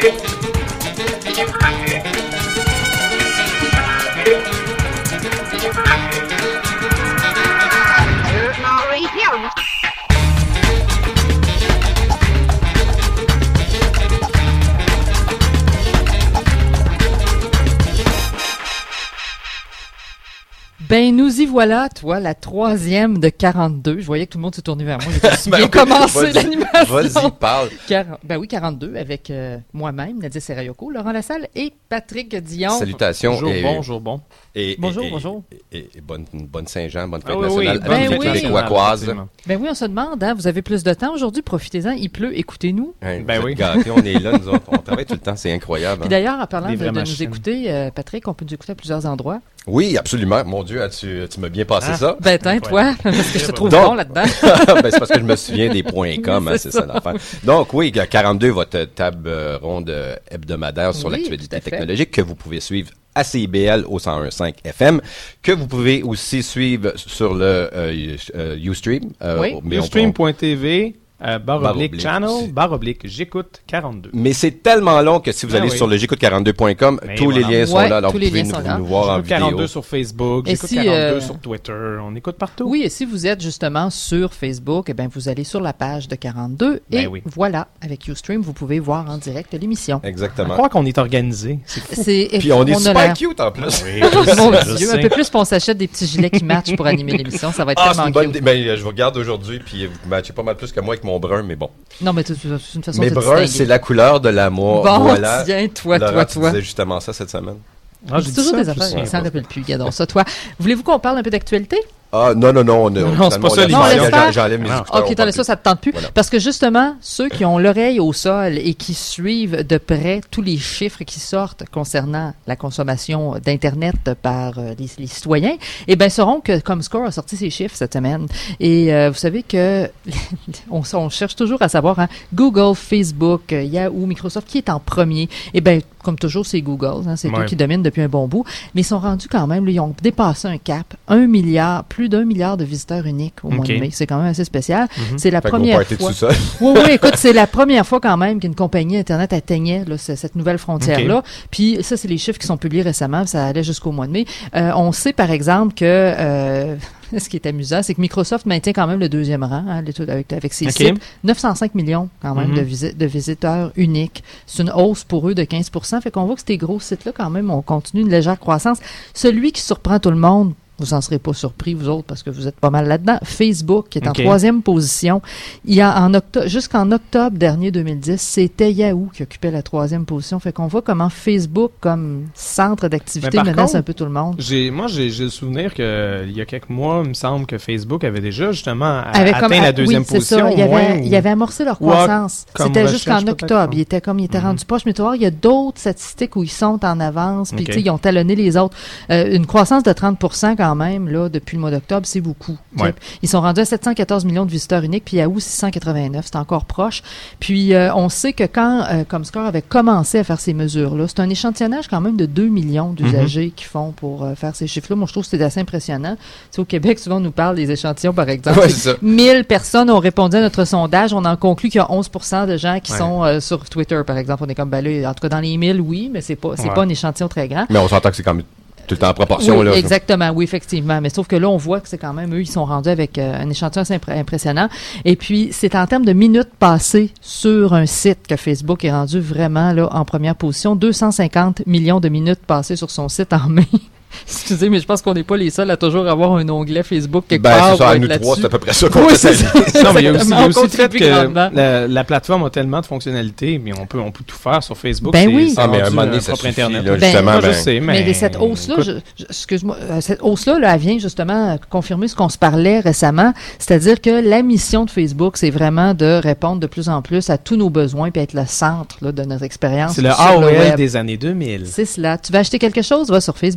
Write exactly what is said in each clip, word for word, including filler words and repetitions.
Ben, nous y voilà, toi, la troisième de quarante-deux. Je voyais que tout le monde s'est tourné vers moi. J'ai bien commencé vas-y, l'animation. Vas-y, parle. quarante Ben oui, quarante-deux, avec euh, moi-même, Nadia Serayoko, Laurent Lassalle et Patrick Dion. Salutations. Bonjour, et, bonjour, bon. Et, et, bonjour, et, bonjour. Et, et, et bonne, bonne Saint-Jean, bonne fête Ah oui, nationale oui, à ben toutes oui. les Québécoises. Ben oui, on se demande, hein, vous avez plus de temps aujourd'hui, profitez-en, il pleut, écoutez-nous. Hein, Ben vous oui. êtes gâtés, on est là, nous autres. On travaille tout le temps, c'est incroyable. Puis Hein. d'ailleurs, en parlant Des de, vraies de nous machines. écouter, euh, Patrick, on peut nous écouter à plusieurs endroits. Oui, absolument. Mon Dieu, tu, tu m'as bien passé Ah. ça. Ben, tiens, toi, parce que je te trouve Donc- bon là-dedans. ben, c'est parce que je me souviens des points com, hein, c'est ça l'affaire. Donc oui, quarante-deux, votre table euh, ronde euh, hebdomadaire sur Oui, l'actualité tout à fait. technologique que vous pouvez suivre à C I B L au cent un virgule cinq F M, que vous pouvez aussi suivre sur le euh, euh, Ustream. Euh, Oui. mais on- Ustream point T V, euh, barre Barre oblique oblique. channel, barre oblique j'écoute quarante-deux. Mais c'est tellement long que si vous Ah allez oui. sur le j'écoute quarante-deux point com, Mais tous voilà. les liens sont Ouais, là. Alors tous vous les pouvez liens nous, sont là. nous voir en J'écoute quarante-deux vidéo. sur Facebook, Et j'écoute si, quarante-deux euh, sur Twitter, on écoute partout. Oui, et si vous êtes justement sur Facebook, eh bien, vous allez sur la page de quarante-deux et Ben oui. voilà, avec Ustream, vous pouvez voir en direct l'émission. Je Exactement. crois qu'on est organisé. C'est fou. C'est, Puis on est a super l'air- cute en plus. Oui, Mon je Dieu, sais. un peu plus, puis on s'achète des petits gilets qui matchent pour animer l'émission. Ça va être Ah, c'est tellement une bonne cute. idée. Ben, je vous regarde aujourd'hui, puis vous matchez pas mal plus que moi avec mon brun, mais bon. Non, mais c'est c'est une façon Mais de se brun, distinguer. c'est la couleur de l'amour. Bon, Voilà. tiens, toi, Laurent, toi, tu toi. disais justement ça cette semaine. Ah, j'ai C'est dit toujours ça, des je affaires, sais il s'en pas. rappelle plus. Regardons ça, toi. Voulez-vous qu'on parle un peu d'actualité? Ah, non, non, non. On, Non, finalement, c'est pas on ça, laisse l'émission. faire. Non, laisse J'en- faire. J'enlève mes Non. écouteurs. Ok, on attends, parle ça, ça te tente plus. Voilà. Parce que justement, ceux qui ont l'oreille au sol et qui suivent de près tous les chiffres qui sortent concernant la consommation d'Internet par euh, les, les citoyens, eh bien, sauront que Comscore a sorti ses chiffres cette semaine. Et euh, vous savez que on, on cherche toujours à savoir, hein, Google, Facebook, euh, Yahoo, Microsoft, qui est en premier? Eh bien, comme toujours, c'est Google. Hein, c'est Ouais. eux qui dominent depuis un bon bout. Mais ils sont rendus quand même, là, ils ont dépassé un cap, un milliard, plus d'un milliard de visiteurs uniques au mois Ok. de mai. C'est quand même assez spécial. Mhm. C'est la Fait qu'on première partait de fois. sous-sol. Oui, oui, écoute, c'est la première fois quand même qu'une compagnie Internet atteignait là, ce- cette nouvelle frontière-là. Puis ça, c'est les chiffres qui sont publiés récemment, ça allait jusqu'au mois de mai. Euh, on sait, par exemple, que euh, ce qui est amusant, c'est que Microsoft maintient quand même le deuxième rang hein, les- avec, avec ses Ok. sites. neuf cent cinq millions quand même Mhm. de, visi- de visiteurs uniques. C'est une hausse pour eux de quinze pour cent. Fait qu'on voit que ces gros sites-là, quand même, on continue une légère croissance. Celui qui surprend tout le monde, vous en serez pas surpris, vous autres, parce que vous êtes pas mal là-dedans. Facebook, qui est en Ok. troisième position. Il y a en octobre, jusqu'en octobre dernier deux mille dix, c'était Yahoo qui occupait la troisième position. Fait qu'on voit comment Facebook, comme centre d'activité, Mais par menace contre, un peu tout le monde. J'ai, moi, j'ai, j'ai le souvenir que il y a quelques mois, il me semble que Facebook avait déjà justement a- Avait atteint comme- la ah, deuxième oui, c'est position. ça. Il y au moins, avait, ou- il avait amorcé leur ou à- croissance. comme C'était recherche, jusqu'en peut-être, octobre. non? Il était comme, il était Mhm. rendu proche. Mais tu vois, il y a d'autres statistiques où ils sont en avance. Puis, Ok. tu sais, ils ont talonné les autres. Euh, une croissance de trente pour cent quand même, là, depuis le mois d'octobre, c'est beaucoup. tu sais. Ouais. Ils sont rendus à sept cent quatorze millions de visiteurs uniques, puis Yahoo six cent quatre-vingt-neuf. C'est encore proche. Puis, euh, on sait que quand euh, Comscore avait commencé à faire ces mesures-là, c'est un échantillonnage quand même de deux millions d'usagers qui font pour euh, faire ces chiffres-là. Moi, je trouve que c'est assez impressionnant. Tu sais, au Québec, souvent, on nous parle des échantillons, par exemple. Ouais, c'est ça. mille personnes ont répondu à notre sondage. On en conclut qu'il y a onze pour cent de gens qui Ouais. sont euh, sur Twitter, par exemple. On est comme, ben là, en tout cas, dans les mille, oui, mais c'est pas, c'est Ouais. pas un échantillon très grand. Mais on s'entend que c'est quand même tout le temps en proportion. Oui, là. exactement, oui, effectivement. Mais sauf que là, on voit que c'est quand même, eux, ils sont rendus avec euh, un échantillon assez impré- impressionnant. Et puis, c'est en termes de minutes passées sur un site que Facebook est rendu vraiment là en première position. deux cent cinquante millions de minutes passées sur son site en mai. Excusez, mais je pense qu'on n'est pas les seuls à toujours avoir un onglet Facebook quelque Ben, part. c'est ça, ou à être nous trois, là-dessus. c'est à peu près ça qu'on Oui, fait. c'est ça. Non, mais il y a aussi, il y a Exactement, aussi on le fait contribue grandement. que la, la plateforme a tellement de fonctionnalités, mais on peut, on peut tout faire sur Facebook. Ben c'est, oui. c'est Ah, mais à un rendu moment donné, un ça propre suffit, Internet. là, Ben, justement. Moi, je ben, sais, mais... Mais, cette hausse-là, écoute, je- je- excuse-moi, euh, cette hausse-là, là, elle vient justement confirmer ce qu'on se parlait récemment, c'est-à-dire que la mission de Facebook, c'est vraiment de répondre de plus en plus à tous nos besoins puis être le centre là, de notre expérience c'est le sur A O le L web. des années deux mille. C'est cela. Tu veux acheter quelque chose, va sur Facebook. Tu veux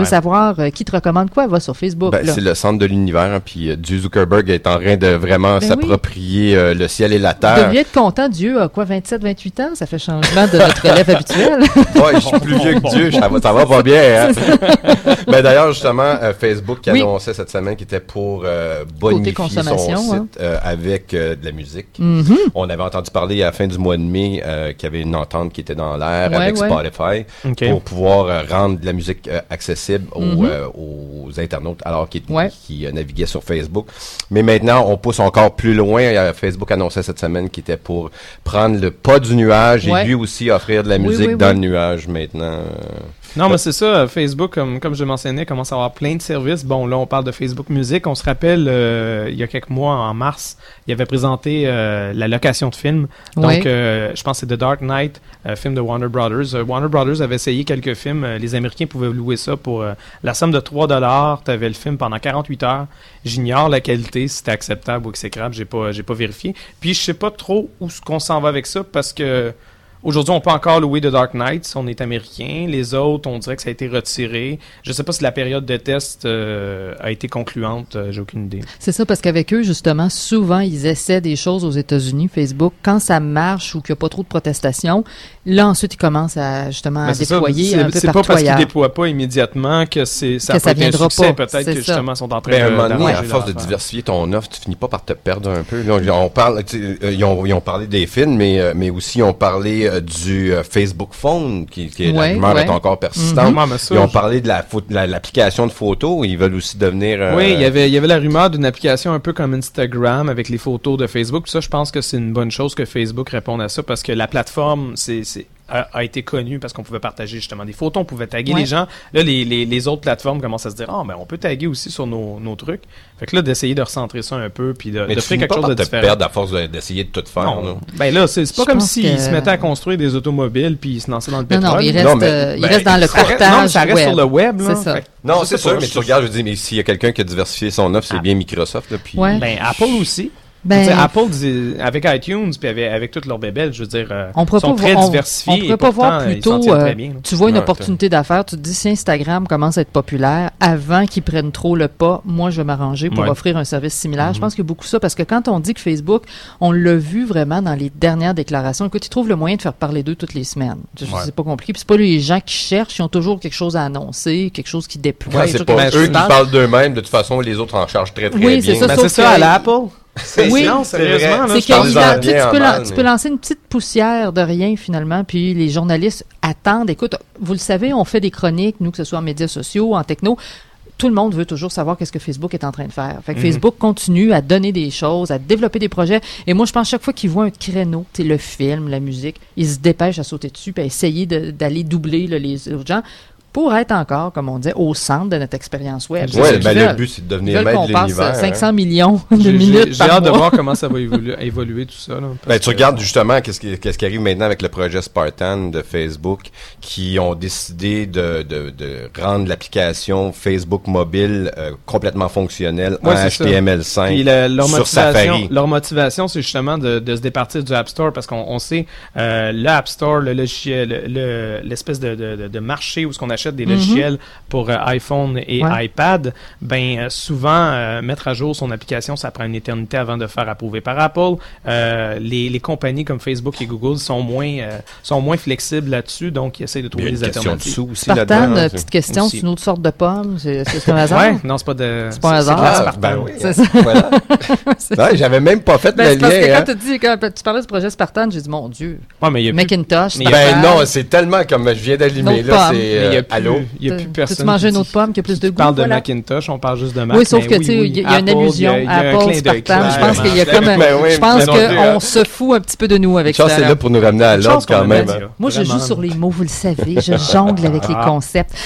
veux savoir euh, qui te recommande quoi, va sur Facebook. Ben, c'est le centre de l'univers, hein, puis euh, Dieu Zuckerberg est en train de vraiment ben s'approprier oui. euh, le ciel et la terre. Vous devriez être content, Dieu a quoi, vingt-sept, vingt-huit ans? Ça fait changement de notre élève habituel. Ouais, je suis plus vieux que Dieu, ça va, ça va pas bien. Hein? Ben, d'ailleurs, justement, euh, Facebook qui oui. annonçait cette semaine qu'il était pour euh, bonifier son site hein. euh, avec euh, de la musique. Mm-hmm. On avait entendu parler à la fin du mois de mai euh, qu'il y avait une entente qui était dans l'air ouais, avec ouais. Spotify okay. pour pouvoir euh, rendre de la musique euh, accessible aux, mm-hmm. euh, aux internautes alors qu'ils ouais. qui, euh, naviguaient sur Facebook. Mais maintenant, on pousse encore plus loin. Euh, Facebook annonçait cette semaine qu'il était pour prendre le pas du nuage ouais. et lui aussi offrir de la musique oui, oui, dans oui. le nuage maintenant. Non, mais c'est ça. Facebook, comme, comme je mentionnais, commence à avoir plein de services. Bon, là, on parle de Facebook Music. On se rappelle, euh, il y a quelques mois, en mars, il avait présenté euh, la location de films. Donc, oui. euh, je pense que c'est The Dark Knight, euh, film de Warner Brothers. Euh, Warner Brothers avait essayé quelques films. Euh, les Américains pouvaient louer ça pour euh, la somme de trois dollars. Tu avais le film pendant quarante-huit heures. J'ignore la qualité, si c'était acceptable ou exécrable. J'ai pas, j'ai pas vérifié. Puis, je sais pas trop où ce qu'on s'en va avec ça parce que aujourd'hui, on peut encore louer The Dark Knight si on est américain. Les autres, on dirait que ça a été retiré. Je sais pas si la période de test euh, a été concluante. Euh, j'ai aucune idée. C'est ça, parce qu'avec eux, justement, souvent, ils essaient des choses aux États-Unis, Facebook. Quand ça marche ou qu'il n'y a pas trop de protestations, là, ensuite, ils commencent à, justement, à déployer ça, un peu c'est partout pas parce ailleurs. qu'ils déploient pas immédiatement que c'est, ça que ça peut être un succès. Pas. Peut-être c'est que, ça. justement, sont en train ben, de... à un moment donné, à force de diversifier ton offre, tu finis pas par te perdre un peu. Là, on parle, ils ont, ils ont parlé des films, mais, mais aussi, ils ont parlé euh, du euh, Facebook Phone, qui, qui ouais, la rumeur ouais. est encore persistante. Mm-hmm. Ça, ils ont je... parlé de la, la l'application de photos. Ils veulent aussi devenir... Euh... Oui, il y avait, il y avait la rumeur d'une application un peu comme Instagram avec les photos de Facebook. Puis ça, je pense que c'est une bonne chose que Facebook réponde à ça parce que la plateforme, c'est... c'est A, a été connu parce qu'on pouvait partager justement des photos, on pouvait taguer ouais. les gens. Là, les, les, les autres plateformes commencent à se dire « Ah, oh, ben on peut taguer aussi sur nos, nos trucs. » Fait que là, d'essayer de recentrer ça un peu puis de, de faire quelque chose de différent. Mais tu perdre à force d'essayer de tout faire. Non. Là. Ben là, c'est, c'est pas je comme s'ils que... se mettaient à construire des automobiles puis ils se lançaient dans le pétrole. Non, non, il reste, non, mais, euh, il ben, reste dans le portage reste, non, ça reste web. sur le web. Là. C'est ça. Fait, non, c'est, c'est sûr, mais tu regardes, je dis, mais s'il y a quelqu'un qui a diversifié son offre, c'est ah. bien Microsoft. Là, puis... ouais. Ben, Apple aussi. Ben, Apple, avec iTunes, puis avec, avec toutes leurs bébelles, je veux dire, euh, on sont très voir, diversifiés. On ne pourrait pas pourtant, voir plutôt, euh, bien, tu vois une ouais, opportunité d'affaires, tu te dis si Instagram commence à être populaire, avant qu'ils prennent trop le pas, moi je vais m'arranger pour ouais. offrir un service similaire. Mm-hmm. Je pense qu'il y a beaucoup ça, parce que quand on dit que Facebook, on l'a vu vraiment dans les dernières déclarations, écoute, ils trouvent le moyen de faire parler d'eux toutes les semaines. Je, ouais. C'est pas compliqué. Puis c'est pas les gens qui cherchent, ils ont toujours quelque chose à annoncer, quelque chose qui déploie. Ouais, c'est pas ben, eux qui parlent d'eux-mêmes, de toute façon, les autres en chargent très très oui, bien. C'est ça, ben, c'est ça à l'Apple. C'est oui, non, sérieusement, c'est qu'il tu, tu, peux lan- mais... tu peux lancer une petite poussière de rien finalement, puis les journalistes attendent. Écoute, vous le savez, on fait des chroniques, nous, que ce soit en médias sociaux, en techno. Tout le monde veut toujours savoir qu'est-ce que Facebook est en train de faire. Fait que mm-hmm. Facebook continue à donner des choses, à développer des projets. Et moi, je pense chaque fois qu'ils voient un créneau, tu sais, le film, la musique, ils se dépêchent à sauter dessus puis à essayer de, d'aller doubler là, les autres gens. Pour être encore, comme on dit, au centre de notre expérience web. Oui, ben le but, c'est de devenir maître de l'univers. Passe cinq cents hein. millions de j'ai, minutes j'ai, par J'ai hâte mois. de voir comment ça va évoluer, évoluer tout ça. Là, ben, tu regardes justement qu'est-ce qui, qu'est-ce qui arrive maintenant avec le projet Spartan de Facebook, qui ont décidé de, de, de rendre l'application Facebook mobile euh, complètement fonctionnelle ouais, en H T M L cinq le, leur sur Safari. Leur motivation, c'est justement de, de se départir du App Store, parce qu'on on sait, euh, le App Store, le logiciel, le, le, l'espèce de, de, de marché où ce qu'on achète des mm-hmm. logiciels pour euh, iPhone et ouais. iPad, ben euh, souvent euh, mettre à jour son application, ça prend une éternité avant de faire approuver par Apple. Euh, les, les compagnies comme Facebook et Google sont moins euh, sont moins flexibles là-dessus, donc ils essayent de trouver des alternatives. De aussi Spartan, euh, petite question, aussi. C'est une autre sorte de pomme, c'est, c'est un hasard. Ouais, non, c'est pas de. C'est pas un hasard. C'est, c'est ah, ben oui, c'est ça. Voilà. Ouais, j'avais même pas fait ben, le lien. Parce que hein. quand, tu dis, quand tu parlais du projet Spartan, j'ai dit mon Dieu. Ouais, mais il y a Macintosh. Plus... Ben non, c'est tellement comme je viens d'allumer là, c'est euh, allô. Il y a plus personne. Tu manges une autre pomme qui a plus de goût. On parle de voilà. Macintosh, on parle juste de Mac. Oui, sauf que, tu sais, il y a une allusion à Apple, Spartan. Je pense qu'il y a comme un. Ben oui, je pense qu'on se fout un petit peu de nous avec ça. Je pense que c'est là pour nous ramener à l'ordre quand même. Moi, je joue sur les mots, vous le savez. Je jongle avec les concepts.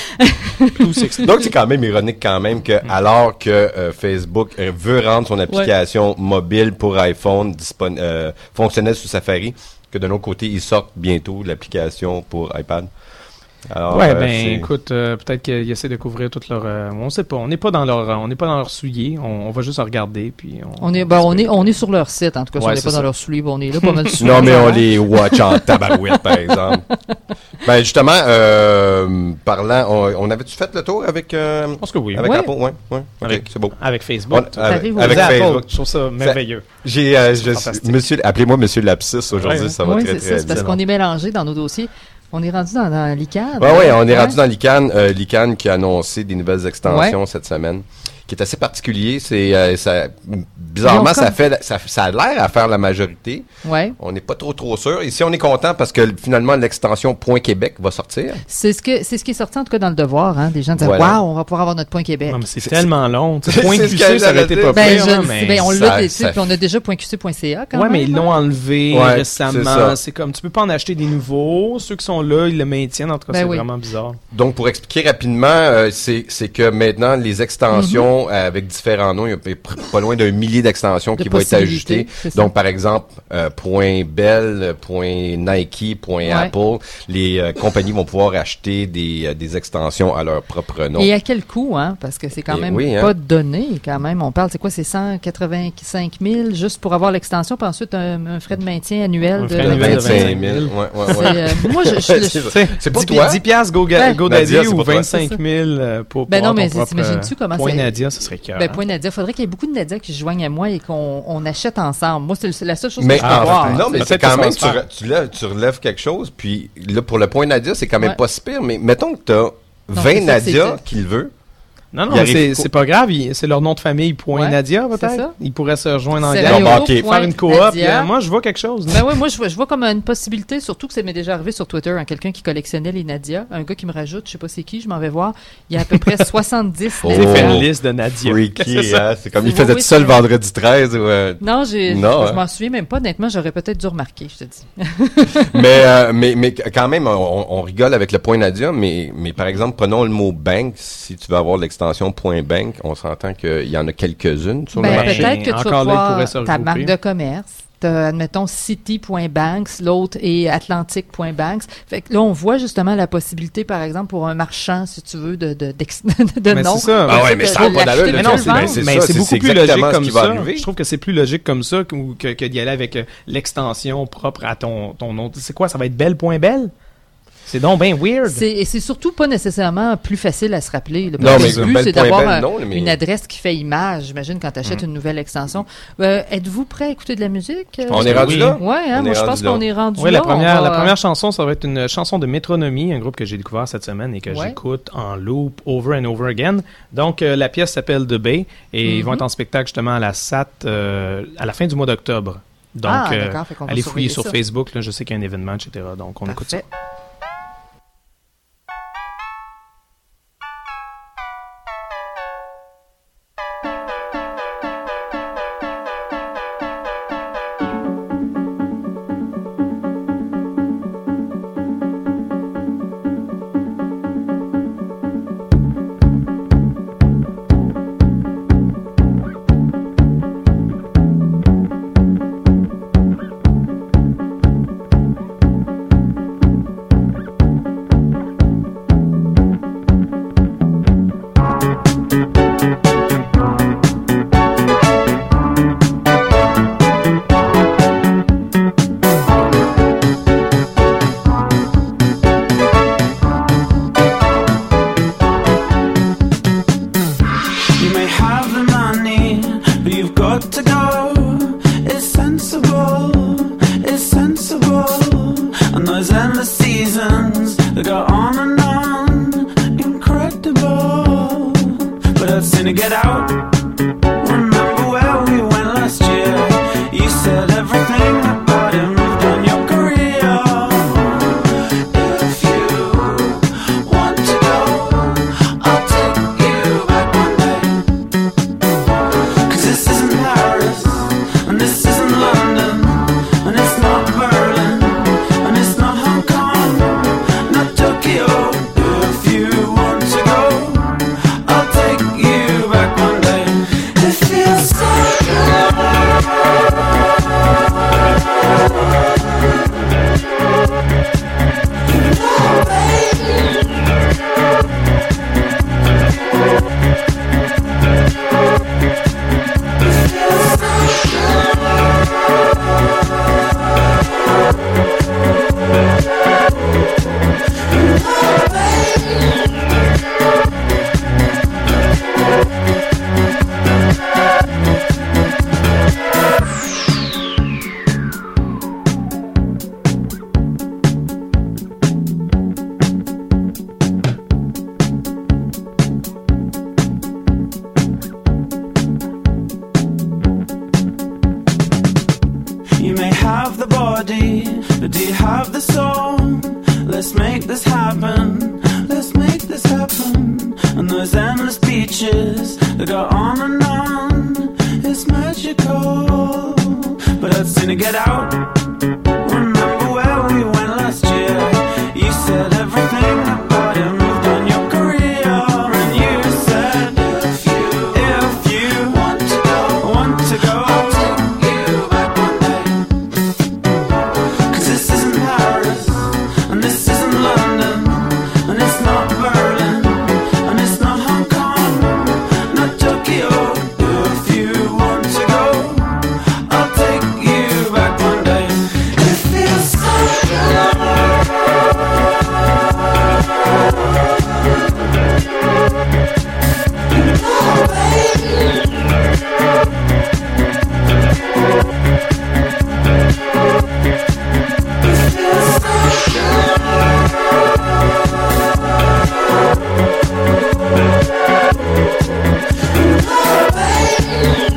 Donc, c'est quand même ironique quand même que, alors que euh, Facebook euh, veut rendre son application ouais. mobile pour iPhone dispon- euh, fonctionnelle sous Safari, que de l'autre côté, ils sortent bientôt l'application pour iPad. Alors, ouais, euh, ben c'est... écoute, euh, peut-être qu'ils essaient de couvrir toute leur. Euh, on sait pas, on n'est pas dans leur, on n'est pas dans leur souliers. On, on va juste regarder puis. On, on est, ben, on est, on est sur leur site en tout cas. Ouais, si on n'est pas ça. Dans leur souliers, on est là pas mal. Non, mais on les watch en tabarouette par exemple. Ben justement, euh, parlant, on, on avait-tu fait le tour avec. Euh, je pense que oui. Avec ouais. Apple, ouais, ouais. Avec, okay, c'est beau. Avec Facebook. On, avec avec Facebook. Je trouve ça merveilleux. J'ai, euh, je, monsieur, appelez-moi Monsieur Lapsus aujourd'hui, ouais, ça va ouais, très c'est très. Ça, c'est parce qu'on est mélangés dans nos dossiers. On est rendu dans, dans l'I C A N. Oui, oui, on est ouais. rendu dans l'I C A N. Euh, l'I C A N qui a annoncé des nouvelles extensions ouais. cette semaine, qui est assez particulier. C'est euh, ça, bizarrement, ça fait, ça, ça a l'air à faire la majorité. Ouais. On n'est pas trop trop sûr. Ici, on est content parce que finalement l'extension Point Québec va sortir. C'est ce que c'est ce qui est sorti en tout cas dans le Devoir. Hein. Des gens disaient voilà. Waouh, on va pouvoir avoir notre Point Québec. Non, mais c'est, c'est tellement long. Point Q C, ça aurait été pas ben, pire. Mais ben, on l'a dessus, puis on a déjà point Q C point C A quand ouais, même. Ouais, mais ils l'ont enlevé ouais, récemment. C'est, c'est comme tu peux pas en acheter des nouveaux. Ceux qui sont là, ils le maintiennent. En tout cas, ben c'est oui. vraiment bizarre. Donc, pour expliquer rapidement, euh, c'est c'est que maintenant les extensions mm-hmm. avec différents noms, il y a pas loin d'un millier d'extensions de qui vont être ajustées. Donc, par exemple, euh, point Bell, point Nike, point ouais. Apple, les euh, compagnies vont pouvoir acheter des, euh, des extensions à leur propre nom. Et à quel coût, hein? Parce que c'est quand Et même oui, pas hein? donné, quand même. On parle, c'est quoi, c'est cent quatre-vingt-cinq mille juste pour avoir l'extension, puis ensuite un, un frais de maintien annuel de vingt-cinq mille. Ouais, ouais, ouais. Euh, moi, je, je, je, je c'est, c'est pas toi? dix piastres Go, ben, GoDaddy Nadia, ou vingt-cinq mille pour ben non, mais propre, t'imagines-tu comment Point c'est... Nadia, ça serait cœur. Ben, Point Nadia, faudrait qu'il y ait beaucoup de Nadia qui se joignent à moi et qu'on on achète ensemble. Moi, c'est la seule chose mais, que je peux ah, voir. Non, mais c'est quand même, tu, re, tu, relèves, tu relèves quelque chose, puis là, pour le Point Nadia, c'est quand même ouais. pas si pire, mais mettons que t'as vingt Nadia qui le veut. Non, non, mais c'est, c'est pas grave. Il, c'est leur nom de famille, point ouais, Nadia, peut-être. Ça. Ils pourraient se rejoindre en gang. Bon, okay. Faire une coop. Bien, moi, je vois quelque chose. Ben oui, moi, je vois, je vois comme une possibilité, surtout que ça m'est déjà arrivé sur Twitter, hein, quelqu'un qui collectionnait les Nadia. Un gars qui me rajoute, je sais pas c'est qui, je m'en vais voir. Il y a à peu près soixante-dix oh, Nadia. Il fait une liste de Nadia. Freaky, c'est, hein? C'est comme c'est il faisait tout seul vendredi treize. Ou, euh... Non, j'ai, non, je, je m'en souviens même pas. Honnêtement, j'aurais peut-être dû remarquer, je te dis. mais, euh, mais, mais quand même, on, on rigole avec le point Nadia, mais, mais par exemple, prenons le mot bank. Si tu veux avoir l'extension point bank, on s'entend qu'il y en a quelques-unes sur ben, le marché. Peut-être que tu vas pouvoir ta marque de commerce, t'as, admettons, city point banks, l'autre est atlantic point banks. Fait que là, on voit justement la possibilité, par exemple, pour un marchand, si tu veux, de, de, de, de mais nom. C'est ça. Ah ouais, mais ça n'a pas d'allure. Mais non, c'est, ben, c'est, mais ça, c'est beaucoup c'est plus logique comme ça. Je trouve que c'est plus logique comme ça que, que, que d'y aller avec euh, l'extension propre à ton, ton nom. C'est quoi, ça va être belle.belle? C'est donc bien weird. C'est, et c'est surtout pas nécessairement plus facile à se rappeler. Le non, mais but, c'est d'avoir belle, un, non, mais... une adresse qui fait image, j'imagine, quand tu achètes mmh. une nouvelle extension. Euh, êtes-vous prêt à écouter de la musique? On est rendu oui. là? Oui, hein, moi je pense là. qu'on est rendu oui, là. La première, va... la première chanson, ça va être une chanson de Métronomie, un groupe que j'ai découvert cette semaine et que ouais. j'écoute en loop over and over again. Donc, euh, la pièce s'appelle The Bay et mmh. ils vont être en spectacle justement à la S A T euh, à la fin du mois d'octobre. Donc, ah, euh, allez fouiller ça. sur Facebook, là, je sais qu'il y a un événement, et cetera. Donc, on Parfait. écoute ça. This isn't London, and it's not Berlin, and it's not Hong Kong. on and on, it's magical. But I'd sooner get out. Remember where we went last year? You said everything about it moved on your career, and you said if you if you want to go, want to go, I'll take you back one day. 'Cause this isn't Paris, and this isn't London, and it's not Berlin, and it's not Hong Kong, not Tokyo. If you want to go, I'll take you back one day. It feels so good. Oh, baby. It feels so good. Oh, baby.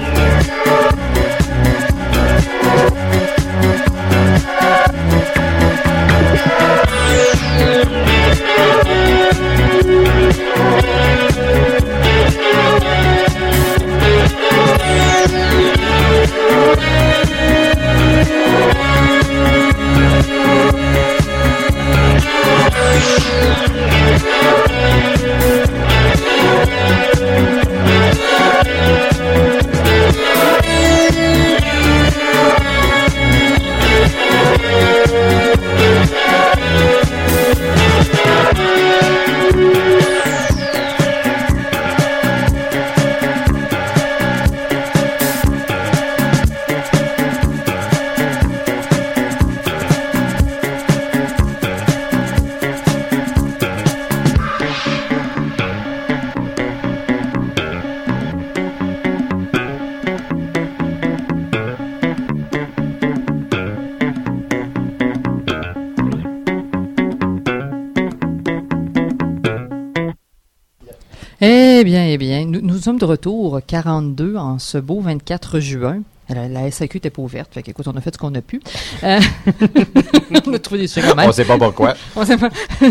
Eh bien, eh bien, nous, nous sommes de retour quarante-deux en ce beau vingt-quatre juin. La, la S A Q n'était pas ouverte, fait qu'écoute, on a fait ce qu'on a pu. Euh, on a trouvé des trucs quand même. On sait pas pourquoi. On sait pas.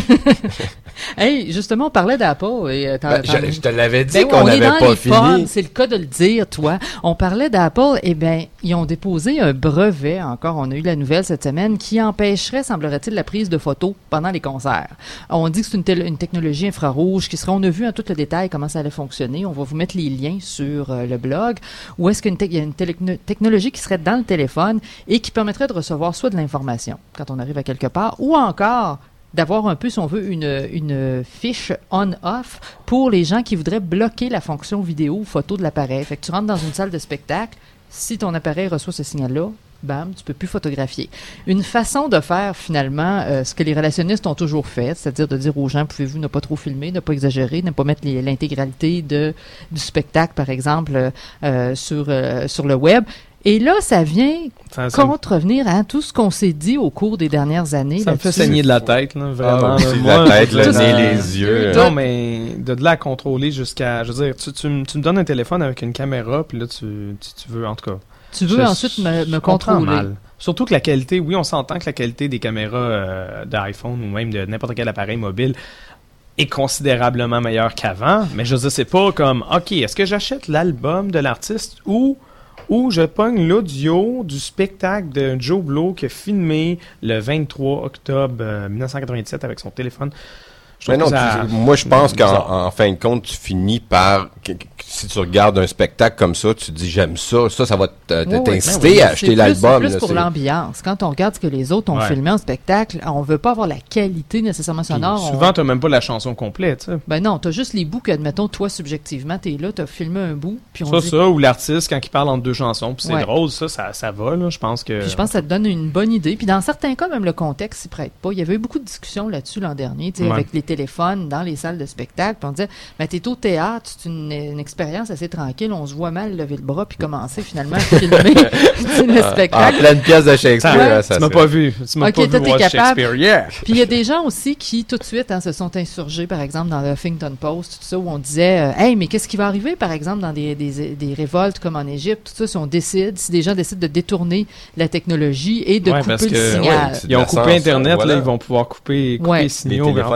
Hey, justement, on parlait d'Apple. Et, ben, je, je te l'avais dit ben, qu'on n'avait pas fini. Pommes, c'est le cas de le dire, toi. On parlait d'Apple, et eh bien, ils ont déposé un brevet, encore, on a eu la nouvelle cette semaine, qui empêcherait, semblerait-il, la prise de photos pendant les concerts. On dit que c'est une, te- une technologie infrarouge qui serait, on a vu en tout le détail comment ça allait fonctionner. On va vous mettre les liens sur euh, le blog. Ou est-ce qu'il y a une, te- y a une télé- technologie qui serait dans le téléphone et qui permettrait de recevoir soit de l'information quand on arrive à quelque part, ou encore d'avoir un peu, si on veut, une, une fiche on-off pour les gens qui voudraient bloquer la fonction vidéo ou photo de l'appareil. Fait que tu rentres dans une salle de spectacle, si ton appareil reçoit ce signal-là, bam, tu peux plus photographier. Une façon de faire, finalement, euh, ce que les relationnistes ont toujours fait, c'est-à-dire de dire aux gens, pouvez-vous ne pas trop filmer, ne pas exagérer, ne pas mettre les, l'intégralité de, du spectacle, par exemple, euh, sur, euh, sur le web. Et là, ça vient ça, ça contrevenir à tout ce qu'on s'est dit au cours des dernières années. Ça me fait saigner de la tête, là, vraiment. Ah, oui, là, la tête, le nez, les yeux. Non, mais de là à contrôler jusqu'à... Je veux dire, tu, tu, tu me donnes un téléphone avec une caméra, puis là, tu, tu, tu veux, en tout cas... Tu veux je, ensuite me, me contrôler. Mal. Surtout que la qualité, oui, on s'entend que la qualité des caméras euh, d'iPhone ou même de n'importe quel appareil mobile est considérablement meilleure qu'avant, mais je veux dire, c'est pas comme, OK, est-ce que j'achète l'album de l'artiste ou... où je pogne l'audio du spectacle de Joe Blow qui a filmé le vingt-trois octobre euh, dix-neuf cent quatre-vingt-dix-sept avec son téléphone. Je mais non, ça... tu, moi je pense qu'en en fin de compte, tu finis par, que, que, si tu regardes un spectacle comme ça, tu te dis j'aime ça, ça, ça va t'inciter oui, oui, à acheter c'est l'album. C'est plus là, pour c'est... l'ambiance. Quand on regarde ce que les autres ont ouais. filmé en spectacle, on veut pas avoir la qualité nécessairement sonore. Puis, souvent, on... t'as même pas la chanson complète. T'sais. Ben non, t'as juste les bouts que, admettons, toi, subjectivement, t'es là, t'as filmé un bout, puis on Ça, dit... ça, ou l'artiste, quand il parle entre deux chansons, puis c'est ouais. drôle, ça, ça, ça va, là, je pense que... Puis je pense que ça te donne une bonne idée. Puis dans certains cas, même le contexte s'y prête pas. Il y avait eu beaucoup de discussions là-dessus l'an dernier, tu sais, ouais. avec les téléphones dans les salles de spectacle, puis on disait, ben, t'es au théâtre, c'est une, une expérience assez tranquille, on se voit mal lever le bras puis commencer finalement à filmer le spectacle. En pleine pièce de Shakespeare. Ah, là, ça tu m'as pas vu, tu m'as okay, pas vu watch Shakespeare, yeah. Puis il y a des gens aussi qui, tout de suite, hein, se sont insurgés, par exemple, dans le Huffington Post, tout ça, où on disait, euh, hey, mais qu'est-ce qui va arriver, par exemple, dans des, des, des révoltes comme en Égypte, tout ça, si on décide, si des gens décident de détourner la technologie et de ouais, couper le que, signal. Ouais, ils ont coupé Internet, voilà. Là, ils vont pouvoir couper, couper ouais. les signaux. Les téléphones en plus.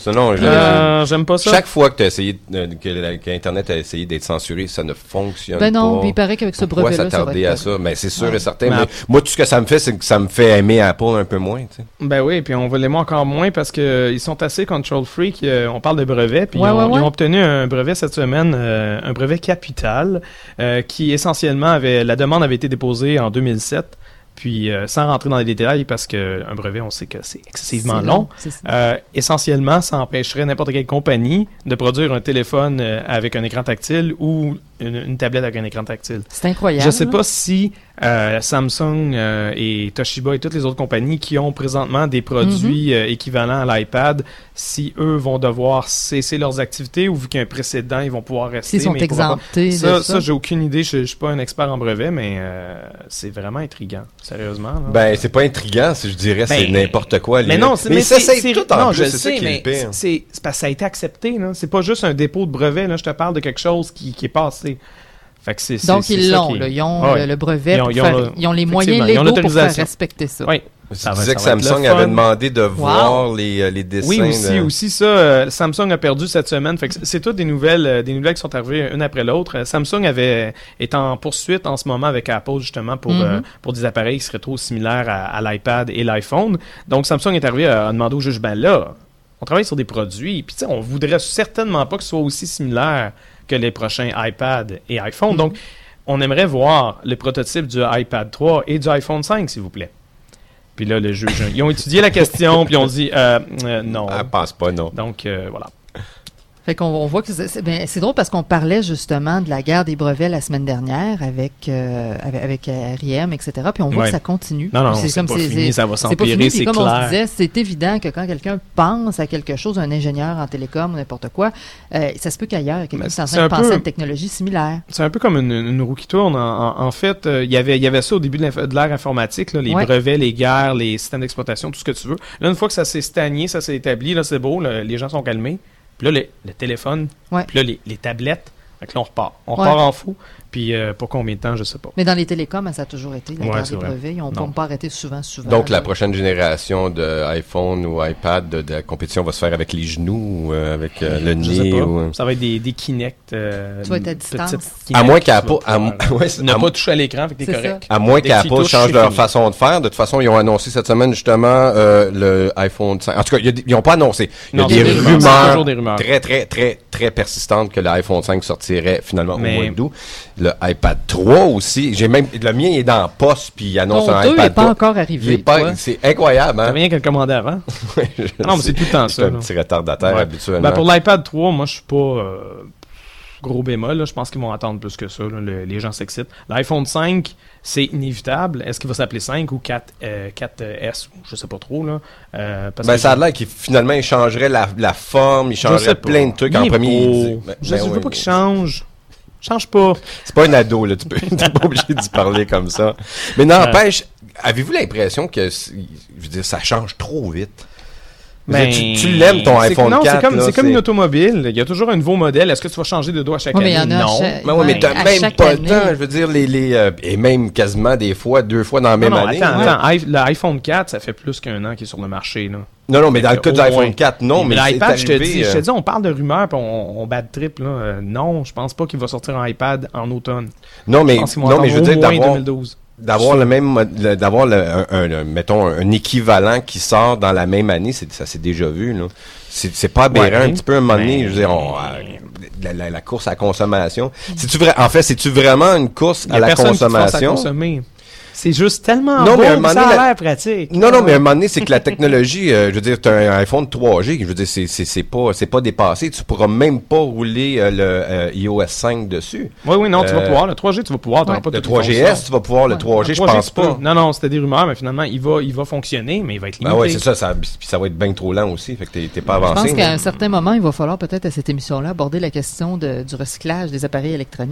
Ça, non, je, euh, j'aime pas ça. Chaque fois que tu as essayé, euh, que, la, que Internet a essayé d'être censuré, ça ne fonctionne ben non, pas. Ben non, il paraît qu'avec ce brevet-là, ça s'attarder à ça. ça, mais c'est sûr ouais. et certain. Mais mais moi, tout ce que ça me fait, c'est que ça me fait aimer Apple un peu moins. Tu sais. Ben oui, puis on va l'aimer encore moins parce que euh, ils sont assez control freak. Euh, on parle de brevets, puis ouais, ils, ont, ouais, ouais. ils ont obtenu un brevet cette semaine, euh, un brevet capital, euh, qui essentiellement avait la demande avait été déposée en deux mille sept. Puis, euh, sans rentrer dans les détails, parce qu'un brevet, on sait que c'est excessivement c'est long, long. C'est euh, essentiellement, ça empêcherait n'importe quelle compagnie de produire un téléphone euh, avec un écran tactile ou une, une tablette avec un écran tactile. C'est incroyable. Je ne sais pas si euh, Samsung euh, et Toshiba et toutes les autres compagnies qui ont présentement des produits mm-hmm. euh, équivalents à l'iPad, si eux vont devoir cesser leurs activités ou vu qu'il y a un précédent, ils vont pouvoir rester. S'ils sont exemptés de ça. Ça, ça j'ai aucune idée. Je ne suis pas un expert en brevet, mais euh, c'est vraiment intriguant. Sérieusement. Là. Ben, c'est pas intriguant, si je dirais, ben, c'est n'importe quoi. Mais non, c'est, mais, mais c'est, ça, c'est, c'est tout en non, plus, je c'est sais, ça qui est le pire. C'est, c'est, c'est parce que ça a été accepté, là. C'est pas juste un dépôt de brevet, là. Je te parle de quelque chose qui, qui est passé. Fait que c'est, Donc, c'est, ils c'est l'ont, qui... là. Ils ont ah, ouais. le brevet, ils ont, pour ils ont, faire, le... ils ont les moyens légaux pour faire respecter ça. Oui. Ça tu disais que Samsung avait demandé de wow. voir les, les dessins. Oui, aussi, de... aussi ça. Euh, Samsung a perdu cette semaine. Fait que c'est toutes des nouvelles, euh, des nouvelles qui sont arrivées une après l'autre. Euh, Samsung avait est en poursuite en ce moment avec Apple justement pour mm-hmm. euh, pour des appareils qui seraient trop similaires à, à l'iPad et l'iPhone. Donc Samsung est arrivé à, à demander au juge, ben là, on travaille sur des produits, puis tu sais, on voudrait certainement pas que ce soit aussi similaire que les prochains iPad et iPhone. Mm-hmm. Donc, on aimerait voir le prototype du iPad trois et du iPhone cinq, s'il vous plaît. Puis là, le juge, ils ont étudié la question, puis ils ont dit euh, euh, non. Elle passe pas, non. Donc, euh, voilà. Fait qu'on on voit que c'est, c'est, ben, c'est drôle parce qu'on parlait justement de la guerre des brevets la semaine dernière avec euh, avec, avec R I M, et cetera. Puis on voit ouais. que ça continue. Non, non, c'est, c'est comme pas c'est, fini, c'est, ça va s'empirer, c'est, pas fini, c'est comme clair. on se disait, c'est évident que quand quelqu'un pense à quelque chose, un ingénieur en télécom ou n'importe quoi, euh, ça se peut qu'ailleurs, quelqu'un est en train de penser peu, à une technologie similaire. C'est un peu comme une, une roue qui tourne. En, en, en fait, euh, y avait, y avait ça au début de, de l'ère informatique, là, les ouais. brevets, les guerres, les systèmes d'exploitation, tout ce que tu veux. Là, une fois que ça s'est stagné, ça s'est établi, là, c'est beau, là, les gens sont calmés. Puis là, le, le téléphone, ouais. puis là, les, les tablettes, fait que là, on repart. On ouais. repart en fou, puis euh, pour combien de temps, je sais pas. Mais dans les télécoms, ça a toujours été, la ouais, guerre des brevets. Ils n'ont pas, pas arrêté souvent, souvent. Donc, là. la prochaine génération d'iPhone ou iPad de, de la compétition va se faire avec les genoux ou euh, avec euh, le nez? Ou... Ça va être des, des Kinect. Euh, tu vas être à distance. À moins qu'Apple... À m- ouais, ne pas toucher à l'écran, fait que t'es correct. À moins qu'Apple change leur fini. façon de faire. De toute façon, ils ont annoncé cette semaine, justement, euh, le iPhone cinq. En tout cas, y a des, ils n'ont pas annoncé. Il y a non, des, des, rumeurs, rumeurs des rumeurs très, très, très, très persistantes que l'iPhone cinq sortirait finalement Mais... au mois d'août. Le iPad trois aussi. J'ai même, le mien est dans la poste, puis il annonce Ton un deux iPad n'est pas encore arrivé. Il est pas, c'est incroyable, hein? T'as rien qu'à le commander avant? Oui, non, mais c'est tout le temps ça. C'est un petit retardataire, ouais. habituellement. Ben, pour l'iPad trois, moi, je suis pas, euh, gros bémol, là. Je pense qu'ils vont attendre plus que ça, là. Le, les gens s'excitent. L'iPhone cinq, c'est inévitable. Est-ce qu'il va s'appeler cinq ou quatre, euh, quatre S? Je sais pas trop, là. Euh, parce ben, que ça a l'air qu'il finalement, il changerait la, la forme, il changerait plein de trucs. Il en premier, il dit, ben, je, ben, je veux ouais, pas qu'il change. Change pas. C'est pas un ado, là. Tu peux, t'es pas obligé d'y parler comme ça. Mais n'empêche, avez-vous l'impression que, je veux dire, ça change trop vite? Ben, tu, tu l'aimes ton iPhone non, quatre. C'est comme, là, c'est c'est... comme une automobile. Il y a toujours un nouveau modèle. Est-ce que tu vas changer de dos à chaque oui, année? Non. Chaque... Mais, ouais, mais t'as même pas le temps. Je veux dire, les, les, euh, et même quasiment des fois, deux fois dans la même non, non, année. Attends, attends. I- L'iPhone quatre, ça fait plus qu'un an qu'il est sur le marché, là. Non, non, mais dans le cas de l'iPhone quatre, non. Mais, mais l'iPad, c'est je te arrivé, dis, euh... je te dis, on parle de rumeurs puis on, on bad trip, là. Euh, non, je pense pas qu'il va sortir un iPad en automne. Non, mais, non, mais je veux dire, d'avoir, deux mille douze. d'avoir le même, le, d'avoir le, un, un, un, mettons, un équivalent qui sort dans la même année, c'est, ça s'est déjà vu, là. C'est, c'est pas aberrant, ouais, un petit peu un moment donné, je veux dire, on, la, la, la course à la consommation. C'est-tu vrai, en fait, c'est-tu vraiment une course à la consommation? C'est juste tellement non, beau mais un que ça donné, a la... l'air pratique. Non, non, mais à un moment donné, c'est que la technologie, euh, je veux dire, tu as un iPhone trois G, je veux dire, c'est, c'est, c'est pas, c'est pas dépassé. Tu pourras même pas rouler euh, le euh, i O S cinq dessus. Oui, oui, non, euh, tu vas pouvoir. Le trois G, tu vas pouvoir. Ouais. Pas le trois G S, tu vas pouvoir. Le ouais. trois G, le trois G je pense pas. Non, non, c'était des rumeurs, mais finalement, il va, il va fonctionner, mais il va être limité. Ah ouais, c'est ça, ça, puis ça va être bien trop lent aussi, fait que t'es, t'es pas avancé. Je pense mais... qu'à un certain moment, il va falloir peut-être à cette émission-là aborder la question de, du recyclage des appareils électroniques.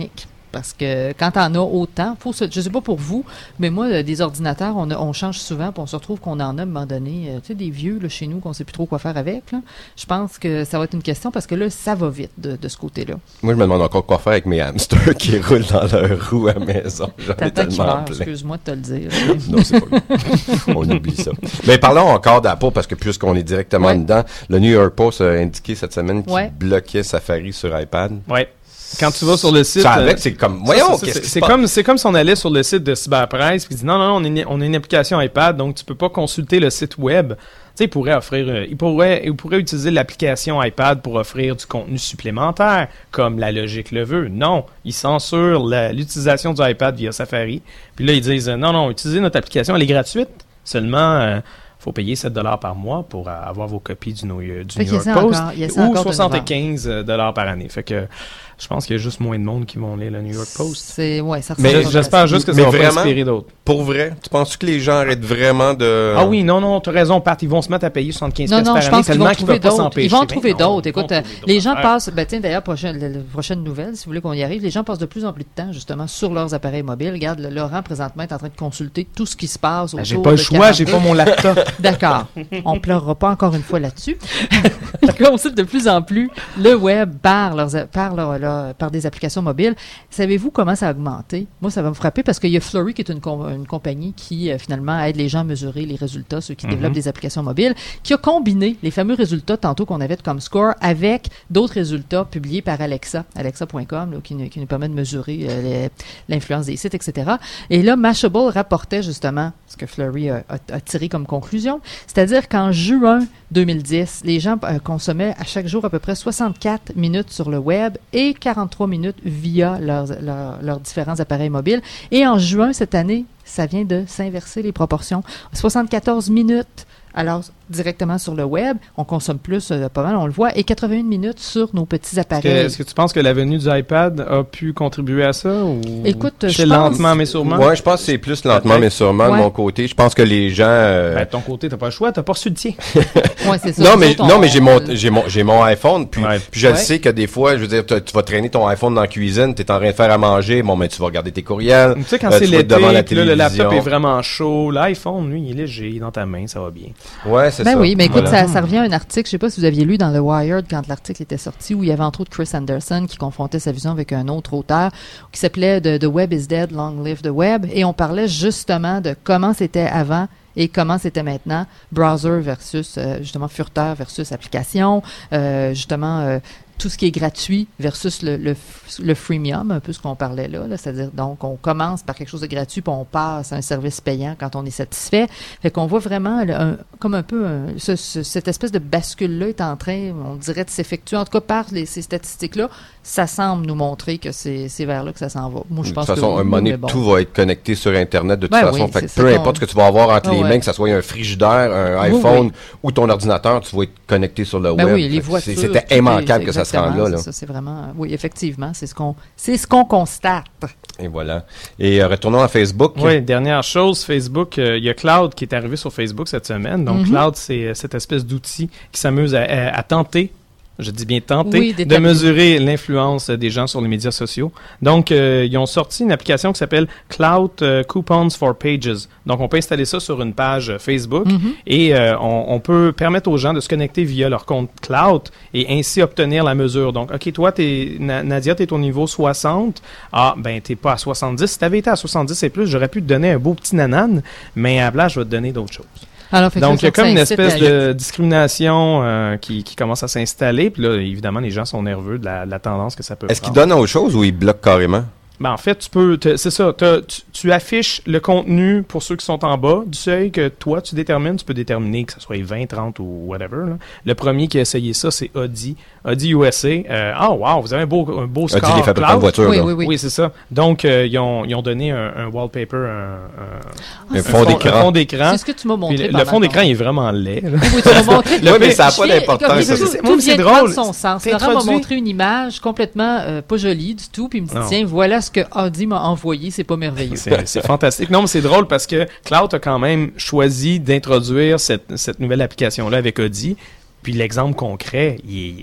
Parce que quand t'en as autant, faut se, je sais pas pour vous, mais moi, des ordinateurs, on, a, on change souvent, puis on se retrouve qu'on en a à un moment donné, euh, tu sais, des vieux là, chez nous, qu'on sait plus trop quoi faire avec. Là. Je pense que ça va être une question parce que là, ça va vite de, de ce côté-là. Moi, je me demande encore quoi faire avec mes hamsters qui roulent dans leur roue à la maison. J'en ai tellement plein. Excuse-moi de te le dire. Non, c'est pas lui. On oublie ça. Mais parlons encore d'Apple, parce que puisqu'on est directement ouais. dedans, le New York Post a indiqué cette semaine qu'il ouais. bloquait Safari sur iPad. Ouais. Quand tu vas sur le site, ça avec, c'est comme, voyons, ça, c'est, c'est, c'est comme, c'est comme si on allait sur le site de Cyberpresse puis dit non, non, non, on a une, on a une application iPad, donc tu peux pas consulter le site web. Tu sais, il pourrait offrir, euh, il pourrait, il pourrait utiliser l'application iPad pour offrir du contenu supplémentaire, comme la logique le veut. Non, ils censurent la, l'utilisation du iPad via Safari. Puis là, ils disent euh, non, non, utilisez notre application, elle est gratuite. Seulement, euh, faut payer sept dollars par mois pour euh, avoir vos copies du, New, du New York Post ou soixante-quinze dollars par année. Fait que je pense qu'il y a juste moins de monde qui vont lire le New York Post. C'est, ouais, ça mais j'espère juste que ça va inspirer d'autres. Pour vrai, tu penses que les gens arrêtent vraiment de... Ah oui, non, non, tu as raison, Pat, ils vont se mettre à payer soixante-quinze dollars par année tellement qu'ils peuvent pas s'empêcher. Ils vont en trouver d'autres. Écoute, trouver les d'autres gens affaires. passent, ben tiens, d'ailleurs, prochaine, la, la prochaine nouvelle, si vous voulez qu'on y arrive, les gens passent de plus en plus de temps, justement, sur leurs appareils mobiles. Regarde, le, Laurent, présentement, est en train de consulter tout ce qui se passe autour de ben, J'ai pas le choix, j'ai pas mon laptop. D'accord. On pleurera pas encore une fois là-dessus. Ils consultent de plus en plus le web par, leurs, par, leur, leur, par des applications mobiles. Savez-vous comment ça a augmenté? Moi, ça va me frapper parce qu'il y a Flurry qui est une, com- une compagnie qui, euh, finalement, aide les gens à mesurer les résultats, ceux qui mm-hmm. développent des applications mobiles, qui a combiné les fameux résultats tantôt qu'on avait de ComScore avec d'autres résultats publiés par Alexa, alexa point com, là, qui, qui nous permet de mesurer euh, les, l'influence des sites, et cetera. Et là, Mashable rapportait justement ce que Flurry a, a, a tiré comme conclusion, c'est-à-dire qu'en juin deux mille dix, les gens euh, consommaient à chaque jour à peu près soixante-quatre minutes sur le web et quarante-trois minutes via leurs, leurs, leurs différents appareils mobiles. Et en juin cette année, ça vient de s'inverser les proportions. soixante-quatorze minutes, alors directement sur le web, on consomme plus, euh, pas mal, on le voit, et quatre-vingt-une minutes sur nos petits appareils. Est-ce que, est-ce que tu penses que la venue du iPad a pu contribuer à ça ou Écoute, c'est je lentement pense... mais sûrement? Ouais, je pense que c'est plus lentement mais sûrement ouais. de mon côté. Je pense que les gens. Euh... Ben, de ton côté, t'as pas le choix, t'as pas reçu le tien. Ouais, c'est ça. Non, mais autres, non, on... mais j'ai mon j'ai mon j'ai mon iPhone, puis ouais. puis je ouais. le sais que des fois, je veux dire, tu vas traîner ton iPhone dans la cuisine, t'es en train de faire à manger, bon, mais tu vas regarder tes courriels. Tu sais quand euh, c'est l'été, devant la puis là, le laptop télévision. est vraiment chaud, l'iPhone, lui, il est léger, il est dans ta main, ça va bien. Ouais, c'est ben ça. Ben oui, mais écoute, voilà. ça, ça revient à un article, je sais pas si vous aviez lu dans le Wired quand l'article était sorti, où il y avait entre autres Chris Anderson qui confrontait sa vision avec un autre auteur qui s'appelait The, The Web is Dead, Long Live the Web, et on parlait justement de comment c'était avant et comment c'était maintenant, browser versus, euh, justement, furteur versus application, euh, justement, euh, tout ce qui est gratuit versus le, le, le freemium, un peu ce qu'on parlait là, là, c'est-à-dire, donc, on commence par quelque chose de gratuit, puis on passe à un service payant quand on est satisfait. Fait qu'on voit vraiment, là, un, comme un peu, un, ce, ce, cette espèce de bascule-là est en train, on dirait, de s'effectuer, en tout cas, par les, ces statistiques-là, ça semble nous montrer que c'est, c'est vers là que ça s'en va. Moi, je pense que... De toute façon, que, un moment donné, bon. tout va être connecté sur Internet, de toute ben façon. Oui, fait que peu importe ce que tu vas avoir entre oh, les ouais. mains, que ça soit un frigidaire, un iPhone oui, oui. ou ton ordinateur, tu vas être connecté sur le ben web. Oui, les voitures, c'est, c'était immanquable que ça se rende là. là. C'est ça, c'est vraiment, oui, effectivement, c'est ce qu'on, c'est ce qu'on constate. Et voilà. Et euh, retournons à Facebook. Oui, dernière chose, Facebook, il euh, y a Cloud qui est arrivé sur Facebook cette semaine. Donc, mm-hmm. Cloud, c'est euh, cette espèce d'outil qui s'amuse à, à, à tenter, je dis bien tenter, oui, de mesurer l'influence des gens sur les médias sociaux. Donc, euh, ils ont sorti une application qui s'appelle Cloud euh, Coupons for Pages. Donc, on peut installer ça sur une page Facebook mm-hmm. et euh, on, on peut permettre aux gens de se connecter via leur compte Cloud et ainsi obtenir la mesure. Donc, OK, toi, t'es, Na- Nadia, tu es au niveau soixante. Ah, ben, tu n'es pas à soixante-dix. Si tu avais été à soixante-dix et plus, j'aurais pu te donner un beau petit nanan, mais à la place, je vais te donner d'autres choses. Alors, Donc, il y a comme une espèce de discrimination euh, qui, qui commence à s'installer. Puis là, évidemment, les gens sont nerveux de la, de la tendance que ça peut Est-ce prendre. qu'ils donnent autre chose ou ils bloquent carrément? Ben, en fait, tu peux, te, c'est ça, te, tu, tu affiches le contenu pour ceux qui sont en bas du seuil que toi, tu détermines. Tu peux déterminer que ce soit vingt, trente ou whatever. Là. Le premier qui a essayé ça, c'est Audi. Audi U S A. Euh, oh, wow, vous avez un beau, un beau score. Audi, les fabricants de voitures. Oui, là. oui, oui. Oui, c'est ça. Donc, euh, ils, ont, ils ont donné un, un wallpaper, un, un, un, un, fond, fond, d'écran. un fond d'écran. C'est ce que tu m'as montré. Puis le fond d'écran, il est vraiment laid. Là. Oui, tu m'as montré. Oui, mais ça n'a pas d'importance. Tout, c'est, tout moi, vient c'est de drôle. prendre son sens. Laurent m'a montré une image complètement euh, pas jolie du tout, puis il me dit, non. tiens, voilà ce que Audi m'a envoyé, c'est pas merveilleux. C'est, c'est fantastique. Non, mais c'est drôle parce que Cloud a quand même choisi d'introduire cette, cette nouvelle application-là avec Audi. Puis l'exemple concret, il est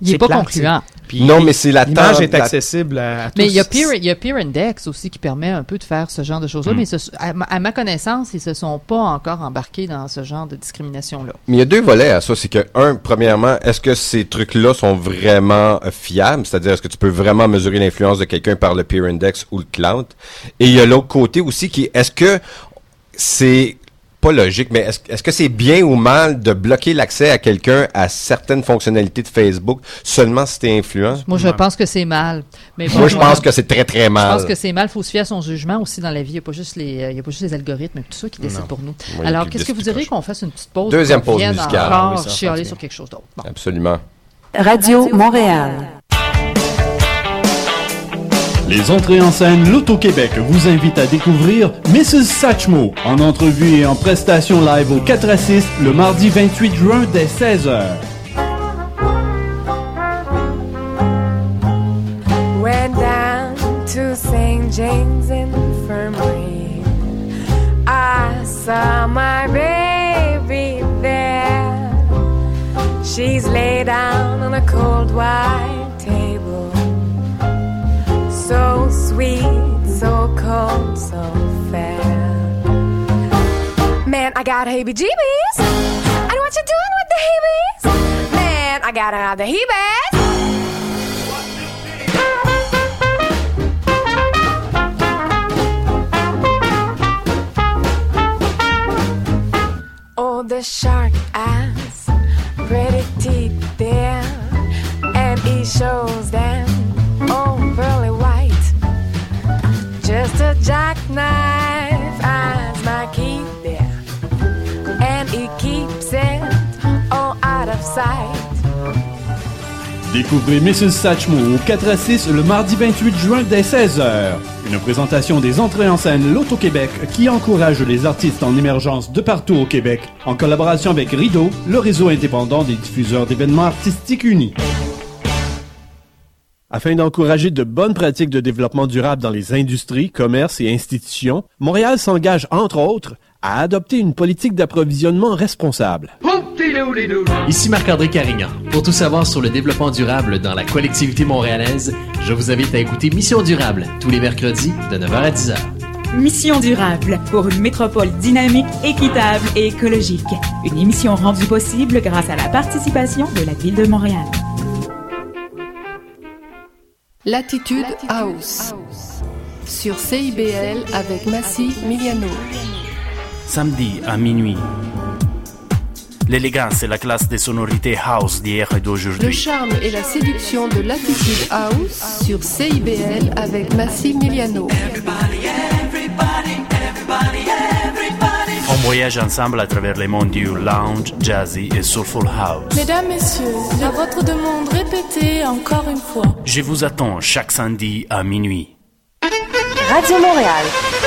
Il n'est pas plate, concluant. Puis non, mais c'est la l'image est accessible à, à tous. Mais il y a Peer, il y a Peer Index aussi qui permet un peu de faire ce genre de choses-là, mm. mais ce, à, à ma connaissance, ils se sont pas encore embarqués dans ce genre de discrimination-là. Mais il y a deux volets à ça. C'est que, un, premièrement, est-ce que ces trucs-là sont vraiment euh, fiables? C'est-à-dire, est-ce que tu peux vraiment mesurer l'influence de quelqu'un par le Peer Index ou le clout? Et il y a l'autre côté aussi qui est, est-ce que c'est pas logique, mais est-ce, est-ce que c'est bien ou mal de bloquer l'accès à quelqu'un à certaines fonctionnalités de Facebook seulement si t'es influent? Moi, je ouais. pense que c'est mal. Mais bon, moi, je pense que c'est très, très mal. Je pense que c'est mal. Il faut se fier à son jugement aussi dans la vie. Il n'y a pas juste les, il y a pas juste les algorithmes et tout ça qui décident pour nous. Oui, alors, qu'est-ce que vous diriez qu'on fasse une petite pause? Deuxième pause musicale. Encore oui, chialer sur quelque chose d'autre. Bon. Absolument. Radio Montréal. Les entrées en scène L'Auto-Québec vous invitent à découvrir missus Satchmo en entrevue et en prestation live au quatre à six le mardi vingt-huit juin dès seize heures. Went down to Saint James Infirmary. I saw my baby there. She's laid down on a cold white table. So sweet, so cold, so fair. Man, I got heebie-jeebies. And what you doing with the heebies? Man, I gotta have the heebies. Oh, the shark ass, pretty teeth there, and he shows them all pearly white. Just a jackknife as my key there, and he keeps it all out of sight. Découvrez missus Satchmo au quatre à six le mardi vingt-huit juin dès seize heures. Une présentation des entrées en scène L'Auto-Québec qui encourage les artistes en émergence de partout au Québec en collaboration avec Rideau, le réseau indépendant des diffuseurs d'événements artistiques unis. Afin d'encourager de bonnes pratiques de développement durable dans les industries, commerces et institutions, Montréal s'engage, entre autres, à adopter une politique d'approvisionnement responsable. Ici Marc-André Carignan. Pour tout savoir sur le développement durable dans la collectivité montréalaise, je vous invite à écouter Mission Durable, tous les mercredis de neuf heures à dix heures. Mission Durable, pour une métropole dynamique, équitable et écologique. Une émission rendue possible grâce à la participation de la Ville de Montréal. Latitude House sur C I B L avec Massy Miliano. Samedi à minuit. L'élégance et la classe des sonorités house d'hier et d'aujourd'hui. Le charme et la séduction de Latitude House sur C I B L avec Massy Miliano. Everybody, everybody, everybody, everybody. On voyage ensemble à travers les mondes du lounge, jazzy et soulful house. Mesdames, messieurs, à votre demande répétée encore une fois. Je vous attends chaque samedi à minuit. Radio Montréal.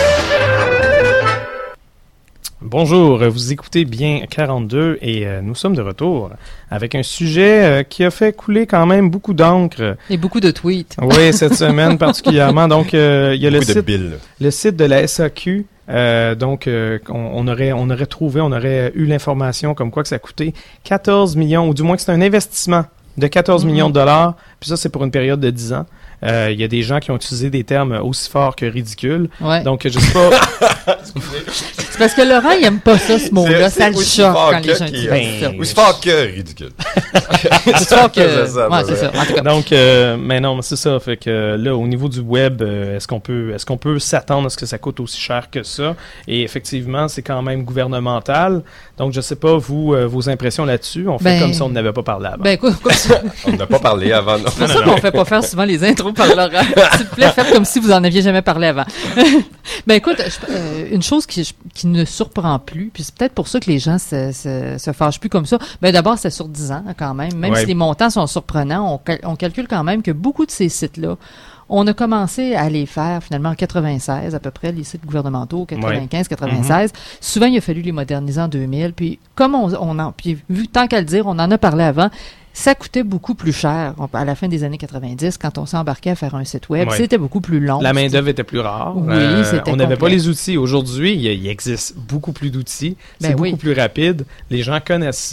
Bonjour, vous écoutez bien quarante-deux et euh, nous sommes de retour avec un sujet euh, qui a fait couler quand même beaucoup d'encre. Et beaucoup de tweets. Oui, cette semaine particulièrement. Donc, euh, il y a le site, de le site de la S A Q. Euh, donc, euh, on, on aurait on aurait trouvé, on aurait eu l'information comme quoi que ça coûtait quatorze millions, ou du moins que c'est un investissement de quatorze mm-hmm. millions de dollars. Puis ça, c'est pour une période de dix ans. Il euh, y a des gens qui ont utilisé des termes aussi forts que ridicules. Ouais. Donc, je sais pas... C'est parce que Laurent, il aime pas ça, ce mot-là. Ça le choque quand les gens disent ben, ça. Aussi fort que ridicule. Aussi fort que... C'est ça. Ouais, c'est ça. En tout cas. Donc, euh, mais non, c'est ça. Fait que là, au niveau du web, euh, est-ce qu'on peut est-ce qu'on peut s'attendre à ce que ça coûte aussi cher que ça? Et effectivement, c'est quand même gouvernemental. Donc, je sais pas, vous, euh, vos impressions là-dessus. On fait ben, comme si on n'avait pas parlé avant. Ben, écoute, comme ça. On n'a pas parlé avant. C'est pour ça qu'on fait pas faire souvent les intros par Laurent. S'il vous plaît, faites comme si vous en aviez jamais parlé avant. Ben, écoute, je, euh, une chose qui, qui ne surprend plus, puis c'est peut-être pour ça que les gens se, se, se fâchent plus comme ça. Ben, d'abord, c'est sur dix ans, quand même. Même ouais. si les montants sont surprenants, on, on calcule quand même que beaucoup de ces sites-là, on a commencé à les faire finalement en quatre-vingt-seize, à peu près, les sites gouvernementaux, quatre-vingt-quinze, quatre-vingt-seize. Mm-hmm. Souvent, il a fallu les moderniser en deux mille. Puis, comme on, on en, puis vu tant qu'à le dire, on en a parlé avant, ça coûtait beaucoup plus cher à la fin des années quatre-vingt-dix quand on s'est embarqué à faire un site web. Ouais. C'était beaucoup plus long. La main-d'œuvre était plus rare. Oui, euh, c'était on n'avait pas les outils. Aujourd'hui, il, il existe beaucoup plus d'outils. C'est ben beaucoup oui. plus rapide. Les gens connaissent ça.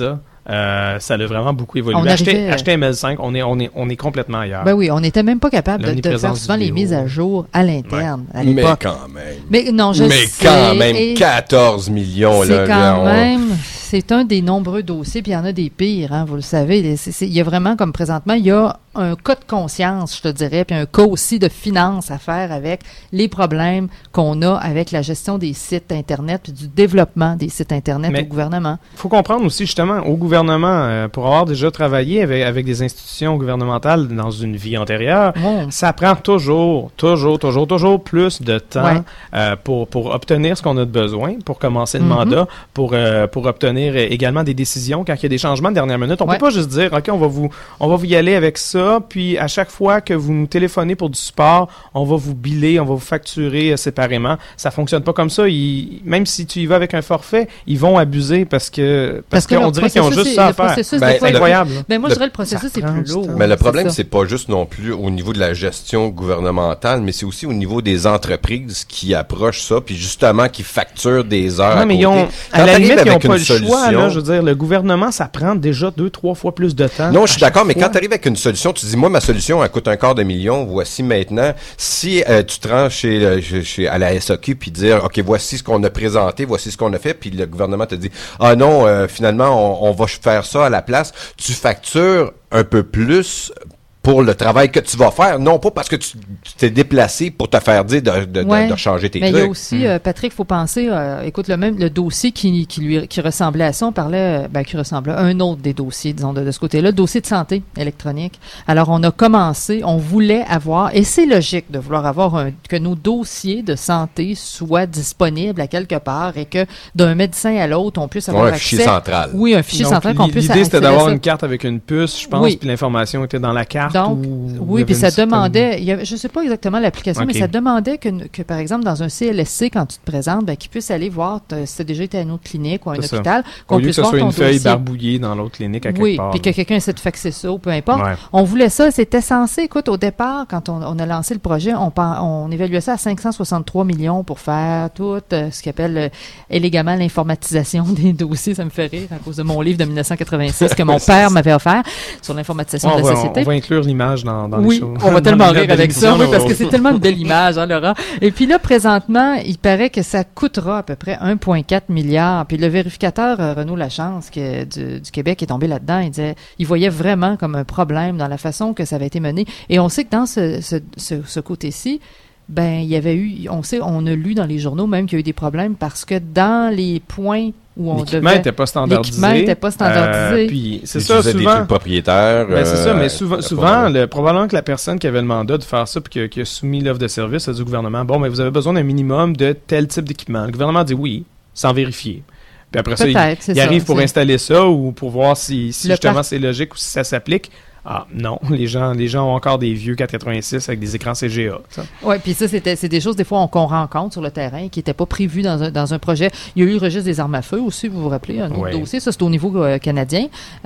Euh, ça a vraiment beaucoup évolué. On Acheter, arrivait... H T M L cinq, on est, on est, on est complètement ailleurs. Ben oui, on n'était même pas capable de, de faire souvent vidéo. Les mises à jour à l'interne, ouais. à l'époque. Mais quand même. Mais non, je Mais sais. quand même, quatorze millions. C'est là, quand là, on... même... C'est un des nombreux dossiers, puis il y en a des pires, hein, vous le savez. C'est, c'est, il y a vraiment, comme présentement, il y a un cas de conscience, je te dirais, puis un cas aussi de finance à faire avec les problèmes qu'on a avec la gestion des sites Internet, puis du développement des sites Internet Mais au gouvernement. Il faut comprendre aussi, justement, au gouvernement, euh, pour avoir déjà travaillé avec, avec des institutions gouvernementales dans une vie antérieure, oh. ça prend toujours, toujours, toujours, toujours plus de temps ouais. euh, pour, pour obtenir ce qu'on a de besoin, pour commencer le mm-hmm. mandat, pour, euh, pour obtenir également des décisions quand il y a des changements de dernière minute. On ouais. peut pas juste dire, OK, on va vous on va vous y aller avec ça, puis à chaque fois que vous nous téléphonez pour du support, on va vous biller, on va vous facturer euh, séparément. Ça fonctionne pas comme ça. Ils, même si tu y vas avec un forfait, ils vont abuser parce que parce, parce qu'on dirait qu'ils ont juste ça à faire. Ben, c'est incroyable. Ben moi, je dirais le processus c'est plus lourd. Mais le problème, c'est, c'est pas juste non plus au niveau de la gestion gouvernementale, mais c'est aussi au niveau des entreprises qui approchent ça, puis justement qui facturent des heures non, mais à côté. Ils ont, à la limite, ils n'ont pas le choix. Là, je veux dire, le gouvernement, ça prend déjà deux, trois fois plus de temps. Non, je suis d'accord, mais fois. Quand tu arrives avec une solution, tu dis, moi, ma solution, elle coûte un quart de million, voici maintenant. Si euh, tu te rends chez, chez, chez, à la S A Q puis dire, OK, voici ce qu'on a présenté, voici ce qu'on a fait, puis le gouvernement te dit, ah non, euh, finalement, on, on va faire ça à la place, tu factures un peu plus pour le travail que tu vas faire, non pas parce que tu, tu t'es déplacé pour te faire dire de, de, ouais. de, de changer tes mais trucs. Mais il y a aussi, mmh. euh, Patrick, il faut penser, euh, écoute, le même le dossier qui, qui lui qui ressemblait à ça, on parlait, ben, qui ressemblait à un autre des dossiers, disons, de, de ce côté-là, le dossier de santé électronique. Alors, on a commencé, on voulait avoir, et c'est logique de vouloir avoir un, que nos dossiers de santé soient disponibles à quelque part et que d'un médecin à l'autre, on puisse avoir ouais, un accès. fichier central. Oui, un fichier Donc, central qu'on puisse L'idée, c'était d'avoir une carte avec une puce, je pense, oui. puis l'information était dans la carte. Donc, oui, puis ça demandait, il y avait, je ne sais pas exactement l'application, okay. mais ça demandait que, que, par exemple, dans un C L S C, quand tu te présentes, ben, qu'ils puissent aller voir si tu as déjà été à une autre clinique ou à un c'est hôpital, ça. qu'on Au lieu puisse que ce voir soit ton une feuille dossier. barbouillée dans l'autre clinique à quelque oui, part. Oui, puis que quelqu'un essaie de faxer ça ou peu importe. Ouais. On voulait ça, c'était censé, écoute, au départ, quand on, on a lancé le projet, on, on évaluait ça à cinq cent soixante-trois millions pour faire tout euh, ce qu'on appelle euh, élégamment l'informatisation des dossiers. Ça me fait rire à cause de mon livre de dix-neuf cent quatre-vingt-six que mon père m'avait offert sur l'informatisation ouais, de la va, société. On va inclure l'image dans, dans oui, les choses. on va tellement rire avec ça, oui, parce que c'est tellement une belle image, hein, Laurent. Et puis là, présentement, il paraît que ça coûtera à peu près un virgule quatre milliard. Puis le vérificateur euh, Renaud Lachance que, du, du Québec est tombé là-dedans. Il disait, il voyait vraiment comme un problème dans la façon que ça avait été mené. Et on sait que dans ce, ce, ce, ce côté-ci, ben il y avait eu, on sait, on a lu dans les journaux même qu'il y a eu des problèmes parce que dans les points où on l'équipement devait, n'était pas standardisé. L'équipement n'était pas standardisé. Euh, puis c'est ça souvent. Des trucs propriétaires. Ben, c'est euh, ça, mais souvent, souvent le, probablement que la personne qui avait le mandat de faire ça puis qui, qui a soumis l'offre de service du gouvernement, bon, mais vous avez besoin d'un minimum de tel type d'équipement. Le gouvernement dit oui, sans vérifier. Puis après ça, il, il ça, arrive pour c'est... installer ça ou pour voir si, si justement par... c'est logique ou si ça s'applique. Ah non, les gens, les gens ont encore des vieux quatre quatre-vingt-six avec des écrans C G A. Oui, puis ça, c'était, c'est des choses des fois qu'on rencontre sur le terrain qui n'étaient pas prévues dans un, dans un projet. Il y a eu le registre des armes à feu aussi, vous vous rappelez, un autre ouais. dossier. Ça, c'est au niveau euh, canadien,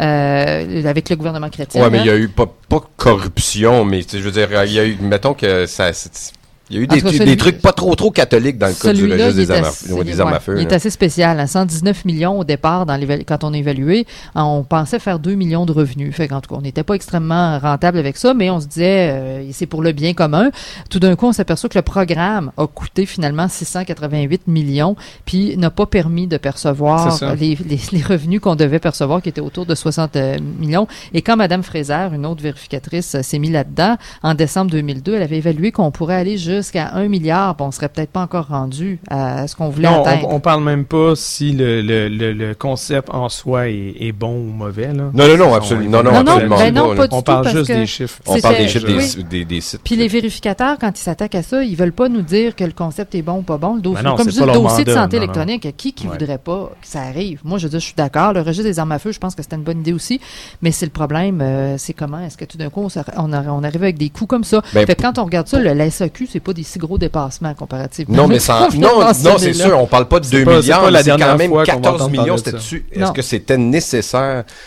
euh, avec le gouvernement chrétien. Oui, mais hein? il y a eu pas, pas corruption, mais je veux dire, il y a eu, mettons que ça... C'est... Il y a eu des, cas, des celui, trucs pas trop trop catholiques dans le cas du registre des armes, assez, ouais, des armes à feu. Il là. est assez spécial. Hein, cent dix-neuf millions au départ dans quand on a évalué. On pensait faire deux millions de revenus. Fait qu'en tout cas, on n'était pas extrêmement rentable avec ça, mais on se disait euh, c'est pour le bien commun. Tout d'un coup, on s'aperçoit que le programme a coûté finalement six cent quatre-vingt-huit millions, puis n'a pas permis de percevoir les, les, les revenus qu'on devait percevoir, qui étaient autour de soixante millions. Et quand Mme Fraser, une autre vérificatrice, s'est mise là-dedans, en décembre deux mille deux, elle avait évalué qu'on pourrait aller juste jusqu'à un milliard, bon, on serait peut-être pas encore rendu à ce qu'on voulait non, atteindre. On, on parle même pas si le, le, le, le concept en soi est, est bon ou mauvais. Là. Non, non, non, absolument. Non, non, non, absolument ben non, pas du on tout, parle juste des chiffres. On parle des chiffres oui. des, des, des sites. Puis les vérificateurs, quand ils s'attaquent à ça, ils veulent pas nous dire que le concept est bon ou pas bon. Le dossier, ben non, comme je dis, le dossier mandat, de santé non, électronique, non. qui qui ouais. voudrait pas que ça arrive? Moi, je veux dire, je suis d'accord. Le registre des armes à feu, je pense que c'était une bonne idée aussi. Mais c'est le problème, euh, c'est comment est-ce que tout d'un coup, on, on, on arrive avec des coûts comme ça. Ben, fait que quand on regarde ça, le, la S A Q, c'est pas des si gros dépassements comparativement. Non, mais sans, non, non, c'est sûr, on parle pas de deux milliards, mais c'est quand même quatorze millions. C'était-tu, est-ce que c'était nécessaire?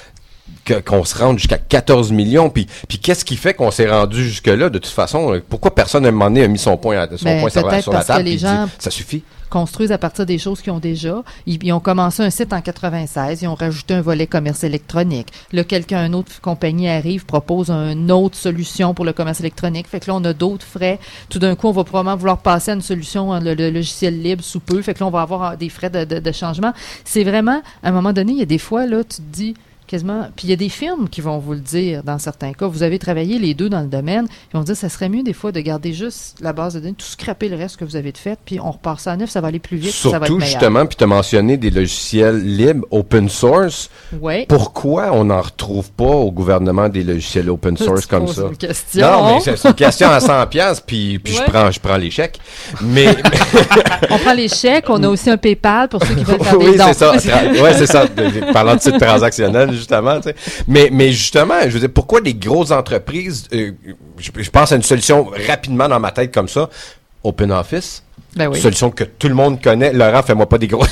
que, qu'on se rende jusqu'à quatorze millions. Puis, puis qu'est-ce qui fait qu'on s'est rendu jusque-là? De toute façon, pourquoi personne à un moment donné a mis son point, son ben, point sur, sur la table et dit, gens... ça suffit? Construisent à partir des choses qu'ils ont déjà. Ils, ils ont commencé un site en quatre-vingt-seize, ils ont rajouté un volet commerce électronique. Là, quelqu'un, une autre compagnie arrive, propose une autre solution pour le commerce électronique. Fait que là, on a d'autres frais. Tout d'un coup, on va probablement vouloir passer à une solution, le, le logiciel libre sous peu. Fait que là, on va avoir des frais de, de, de changement. C'est vraiment, à un moment donné, il y a des fois, là, tu te dis... quasiment. Puis il y a des firmes qui vont vous le dire dans certains cas. Vous avez travaillé les deux dans le domaine. Ils vont dire ça serait mieux des fois de garder juste la base de données, tout scraper le reste que vous avez de fait, puis on repart ça à neuf, ça va aller plus vite. Surtout, ça va être meilleur. justement, puis tu as mentionné des logiciels libres, open source. Ouais. Pourquoi on n'en retrouve pas au gouvernement des logiciels open source comme ça? C'est une question. Non, mais c'est, c'est une question à cent piastres, puis, puis ouais. je prends je prends les chèques. Mais on prend les chèques, on a aussi un PayPal pour ceux qui veulent faire oui, des dons. Oui, c'est ça. Oui, c'est ça. Parlant de titre transactionnel, justement, tu sais. Mais, mais justement, je veux dire, pourquoi les grosses entreprises, euh, je, je pense à une solution rapidement dans ma tête comme ça, OpenOffice, ben oui. Solution que tout le monde connaît. Laurent, fais-moi pas des grosses...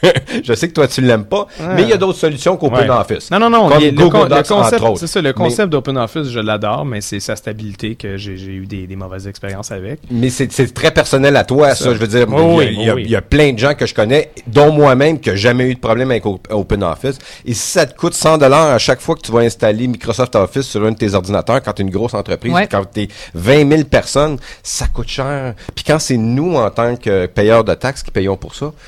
Je sais que toi, tu l'aimes pas, ouais. mais il y a d'autres solutions qu'OpenOffice. Ouais. Non, non, non. Comme le, Google le, Docs, le concept, entre autres. C'est ça, le concept mais, d'OpenOffice, je l'adore, mais c'est sa stabilité que j'ai, j'ai eu des, des mauvaises expériences avec. Mais c'est, c'est très personnel à toi, ça. ça. Je veux dire, oh, il, y a, oui, il, y a, oui. il y a plein de gens que je connais, dont moi-même, qui n'ont jamais eu de problème avec OpenOffice. Et si ça te coûte cent dollars à chaque fois que tu vas installer Microsoft Office sur un de tes ordinateurs, quand tu es une grosse entreprise, ouais. quand tu es vingt mille personnes, ça coûte cher. Puis quand c'est nous, en tant que payeurs de taxes, qui payons pour ça,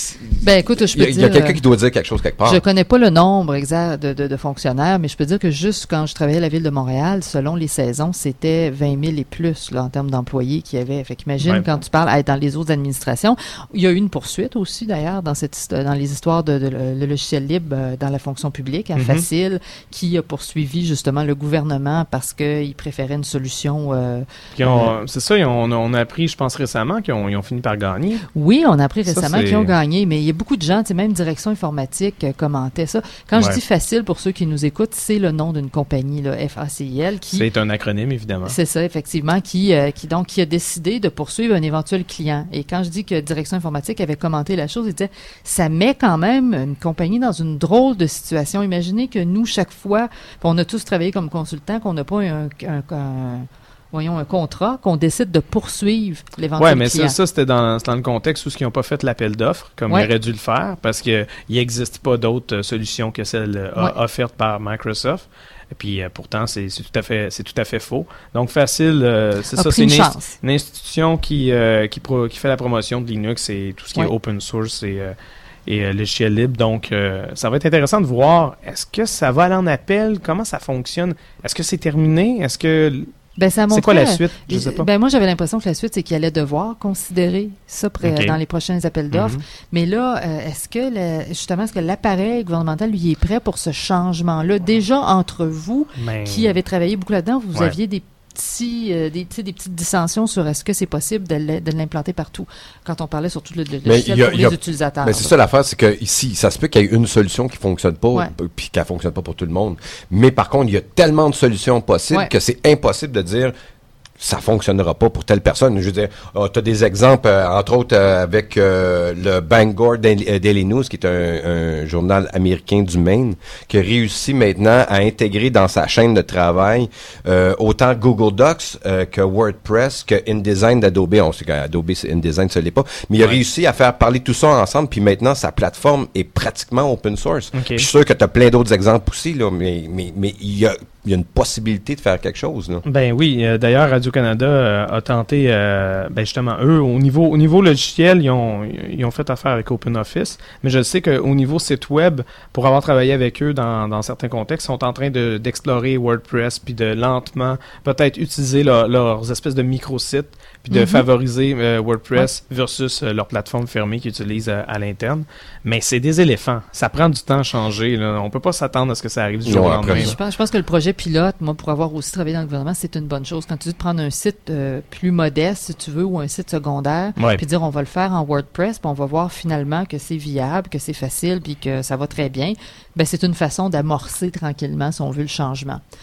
ben écoute, je peux il y a, dire... Il y a quelqu'un qui doit dire quelque chose quelque part. Je connais pas le nombre exact de, de, de fonctionnaires, mais je peux dire que juste quand je travaillais à la Ville de Montréal, selon les saisons, c'était vingt mille et plus là, en termes d'employés qu'il y avait. Fait qu'imagine ouais. quand tu parles à être dans les autres administrations. Il y a eu une poursuite aussi, d'ailleurs, dans cette dans les histoires de, de, de le logiciel libre euh, dans la fonction publique, hein, mm-hmm. Facile, qui a poursuivi justement le gouvernement parce qu'il préférait une solution... Euh, ont, euh, c'est ça, on a, on a appris, je pense récemment, qu'ils ont, ils ont fini par gagner. Oui, on a appris récemment ça, qu'ils ont gagné. Mais il y a beaucoup de gens, tu sais, même Direction informatique euh, commentaient ça. Quand ouais. je dis facile, pour ceux qui nous écoutent, c'est le nom d'une compagnie, là, F A C I L. Qui, c'est un acronyme, évidemment. C'est ça, effectivement, qui, euh, qui donc qui a décidé de poursuivre un éventuel client. Et quand je dis que Direction informatique avait commenté la chose, il disait, ça met quand même une compagnie dans une drôle de situation. Imaginez que nous, chaque fois, on a tous travaillé comme consultants, qu'on n'a pas un... un, un voyons, un contrat, qu'on décide de poursuivre l'éventuel Oui, mais client. ça, ça c'était dans, dans le contexte où ils n'ont pas fait l'appel d'offres, comme ouais. ils auraient dû le faire, parce qu'il n'existe pas d'autres euh, solutions que celle euh, ouais. offertes par Microsoft. Et puis, euh, pourtant, c'est, c'est, tout à fait, c'est tout à fait faux. Donc, Facile, euh, c'est A ça, c'est une, inst- une institution qui, euh, qui, pro- qui fait la promotion de Linux et tout ce qui ouais. est open source et... Euh, et euh, logiciel libre. Donc, euh, ça va être intéressant de voir, est-ce que ça va aller en appel? Comment ça fonctionne? Est-ce que c'est terminé? Est-ce que... Ben, ça c'est quoi la suite? Je sais pas. Ben, moi, j'avais l'impression que la suite, c'est qu'il allait devoir considérer ça pré- okay. dans les prochains appels d'offres. Mm-hmm. Mais là, euh, est-ce que, le, justement, est-ce que l'appareil gouvernemental, lui, est prêt pour ce changement-là? Déjà, entre vous, Mais... qui avez travaillé beaucoup là-dedans, vous ouais. aviez des petits, euh, des, des petites dissensions sur est-ce que c'est possible de, le, de l'implanter partout, quand on parlait surtout de, de, de logiciel pour les a, utilisateurs. Mais c'est ça l'affaire, c'est que ici, ça se peut qu'il y ait une solution qui fonctionne pas, ouais. puis qu'elle fonctionne pas pour tout le monde. Mais par contre, il y a tellement de solutions possibles ouais. que c'est impossible de dire ça fonctionnera pas pour telle personne. Je veux dire, oh, tu as des exemples, euh, entre autres euh, avec euh, le Bangor Daily News, qui est un, un journal américain du Maine, qui a réussi maintenant à intégrer dans sa chaîne de travail euh, autant Google Docs euh, que WordPress, que InDesign d'Adobe. On sait qu'Adobe, c'est InDesign, ça l'est pas. Mais il a ouais. réussi à faire parler tout ça ensemble, puis maintenant, sa plateforme est pratiquement open source. Okay. Je suis sûr que tu as plein d'autres exemples aussi, là, mais mais mais il y a il y a une possibilité de faire quelque chose, là. Ben oui, euh, d'ailleurs, Radio-Canada euh, a tenté, euh, ben justement, eux, au niveau au niveau logiciel, ils ont ils ont fait affaire avec OpenOffice, mais je sais qu'au niveau site web, pour avoir travaillé avec eux dans, dans certains contextes, ils sont en train de, d'explorer WordPress, puis de lentement, peut-être utiliser leur, leurs espèces de micro-sites, puis de mm-hmm. favoriser euh, WordPress ouais. versus euh, leur plateforme fermée qu'ils utilisent euh, à l'interne. Mais c'est des éléphants. Ça prend du temps à changer, là. On peut pas s'attendre à ce que ça arrive du jour au lendemain. Je pense, je pense que le projet pilote, moi, pour avoir aussi travaillé dans le gouvernement, c'est une bonne chose. Quand tu dis de prendre un site euh, plus modeste, si tu veux, ou un site secondaire, ouais. puis dire on va le faire en WordPress, puis on va voir finalement que c'est viable, que c'est facile, puis que ça va très bien, ben c'est une façon d'amorcer tranquillement, si on veut, le changement. Mm-hmm.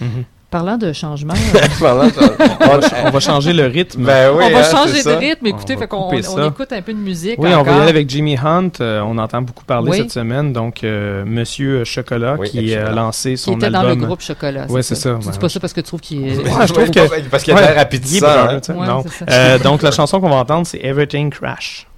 Parlant de changement, Parlant de... on, va, on va changer le rythme. Ben oui, on va hein, changer de ça. rythme. Écoutez, fait qu'on, on, on écoute un peu de musique. Oui, encore. on va y aller avec Jimmy Hunt. Euh, on entend beaucoup parler oui. cette semaine. Donc, euh, Monsieur Chocolat oui, qui a lancé son album. Qui était album. dans le groupe Chocolat. Oui, c'est ça. ça. Tu dis pas ça parce que tu trouves qu'il est... Ouais, je trouve que... Parce qu'il a l'air appétissant. Hein. Ouais, non. Euh, donc, la chanson qu'on va entendre, c'est Everything Crash.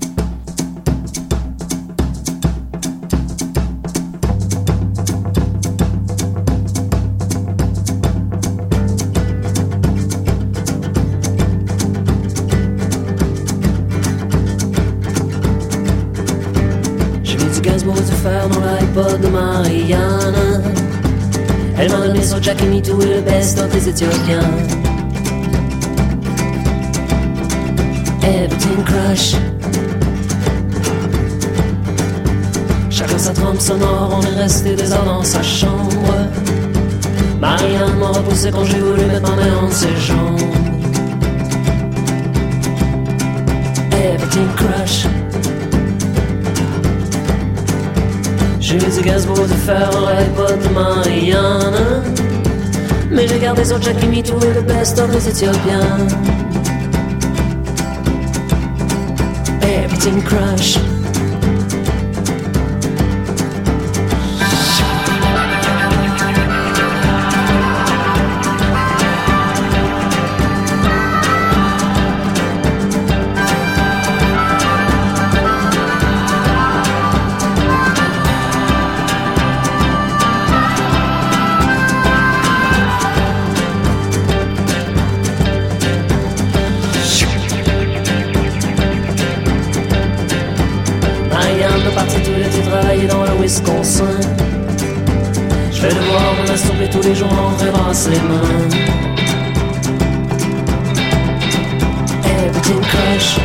Dans l'iPod de Marianne, elle m'a donné son Jack and Me Too et le best of des Éthiopiens. Everything crash. Chacun sa trompe sonore, on est resté des heures dans sa chambre. Marianne m'a repoussé quand j'ai voulu mettre ma main entre ses jambes. Everything crash. J'ai mis du gazebo de faire l'iPod de Marianne, mais j'ai gardé sur Jack and Me Too et le best of des Éthiopiens. Everything crash. Wisconsin. Je vais devoir me masturber tous les jours en rêvant ses mains. Everything crash.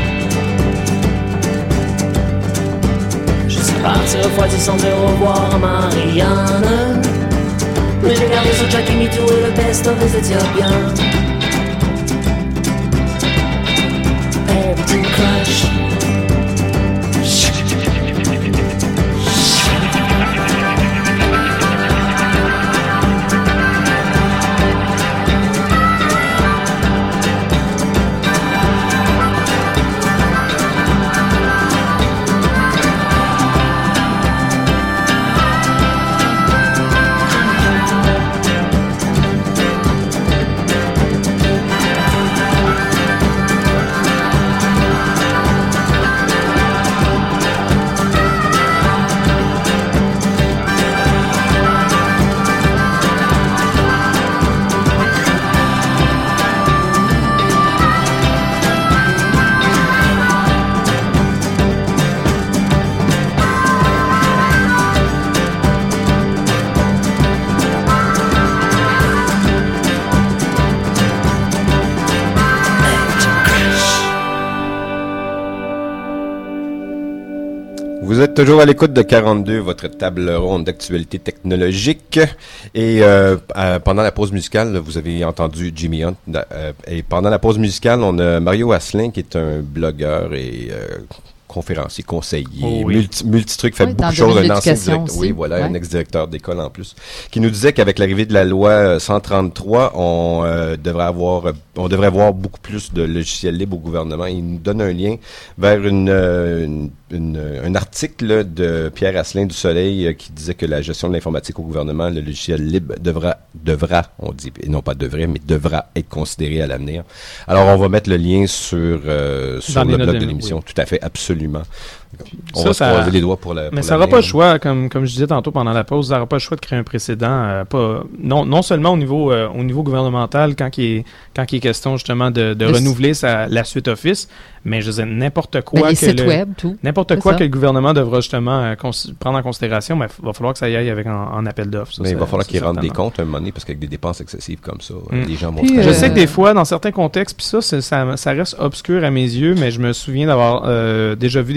Je suis parti refroidi sans dire au revoir à Marianne, mais j'ai gardé sur Jack and Me Too et le best of des Éthiopiens. Everything crash. Vous êtes toujours à l'écoute de quarante-deux, votre table ronde d'actualité technologique. Et euh, euh, pendant la pause musicale, vous avez entendu Jimmy Hunt. Euh, et pendant la pause musicale, on a Mario Asselin, qui est un blogueur et euh, conférencier, conseiller, oh, oui. multi, multi-trucs, fait oui, beaucoup de choses. Un ancien directeur, aussi. oui, voilà, ouais. un ex-directeur d'école en plus, qui nous disait qu'avec l'arrivée de la loi cent trente-trois, on euh, devrait avoir, on devrait avoir beaucoup plus de logiciels libres au gouvernement. Il nous donne un lien vers une, euh, une Une, un article de Pierre Asselin du Soleil euh, qui disait que la gestion de l'informatique au gouvernement, le logiciel libre devra, devra, on dit, et non pas devrait, mais devra être considéré à l'avenir. Alors, on va mettre le lien sur, euh, sur le blog de l'émission. Oui. Tout à fait, absolument. On ça, va se croiser ça... les doigts pour la pour Mais ça n'aura pas le choix, comme, comme je disais tantôt pendant la pause, ça n'aura pas le choix de créer un précédent, euh, pas, non, non seulement au niveau, euh, au niveau gouvernemental, quand il est, quand il est question justement de, de renouveler sa, la suite Office, mais je disais n'importe quoi. Ben, les que sites le, web, tout. N'importe quoi ça. Que le gouvernement devra justement euh, cons- prendre en considération, mais il va falloir que ça y aille avec en, en appel d'offres. Ça, mais ça, il va falloir qu'ils rentrent des certainement. comptes à un moment donné, parce qu'avec des dépenses excessives comme ça, mm. les gens vont... Puis, je euh... sais que des fois, dans certains contextes, puis ça, ça, ça reste obscur à mes yeux, mais je me souviens d'avoir euh, déjà vu des appels d'offres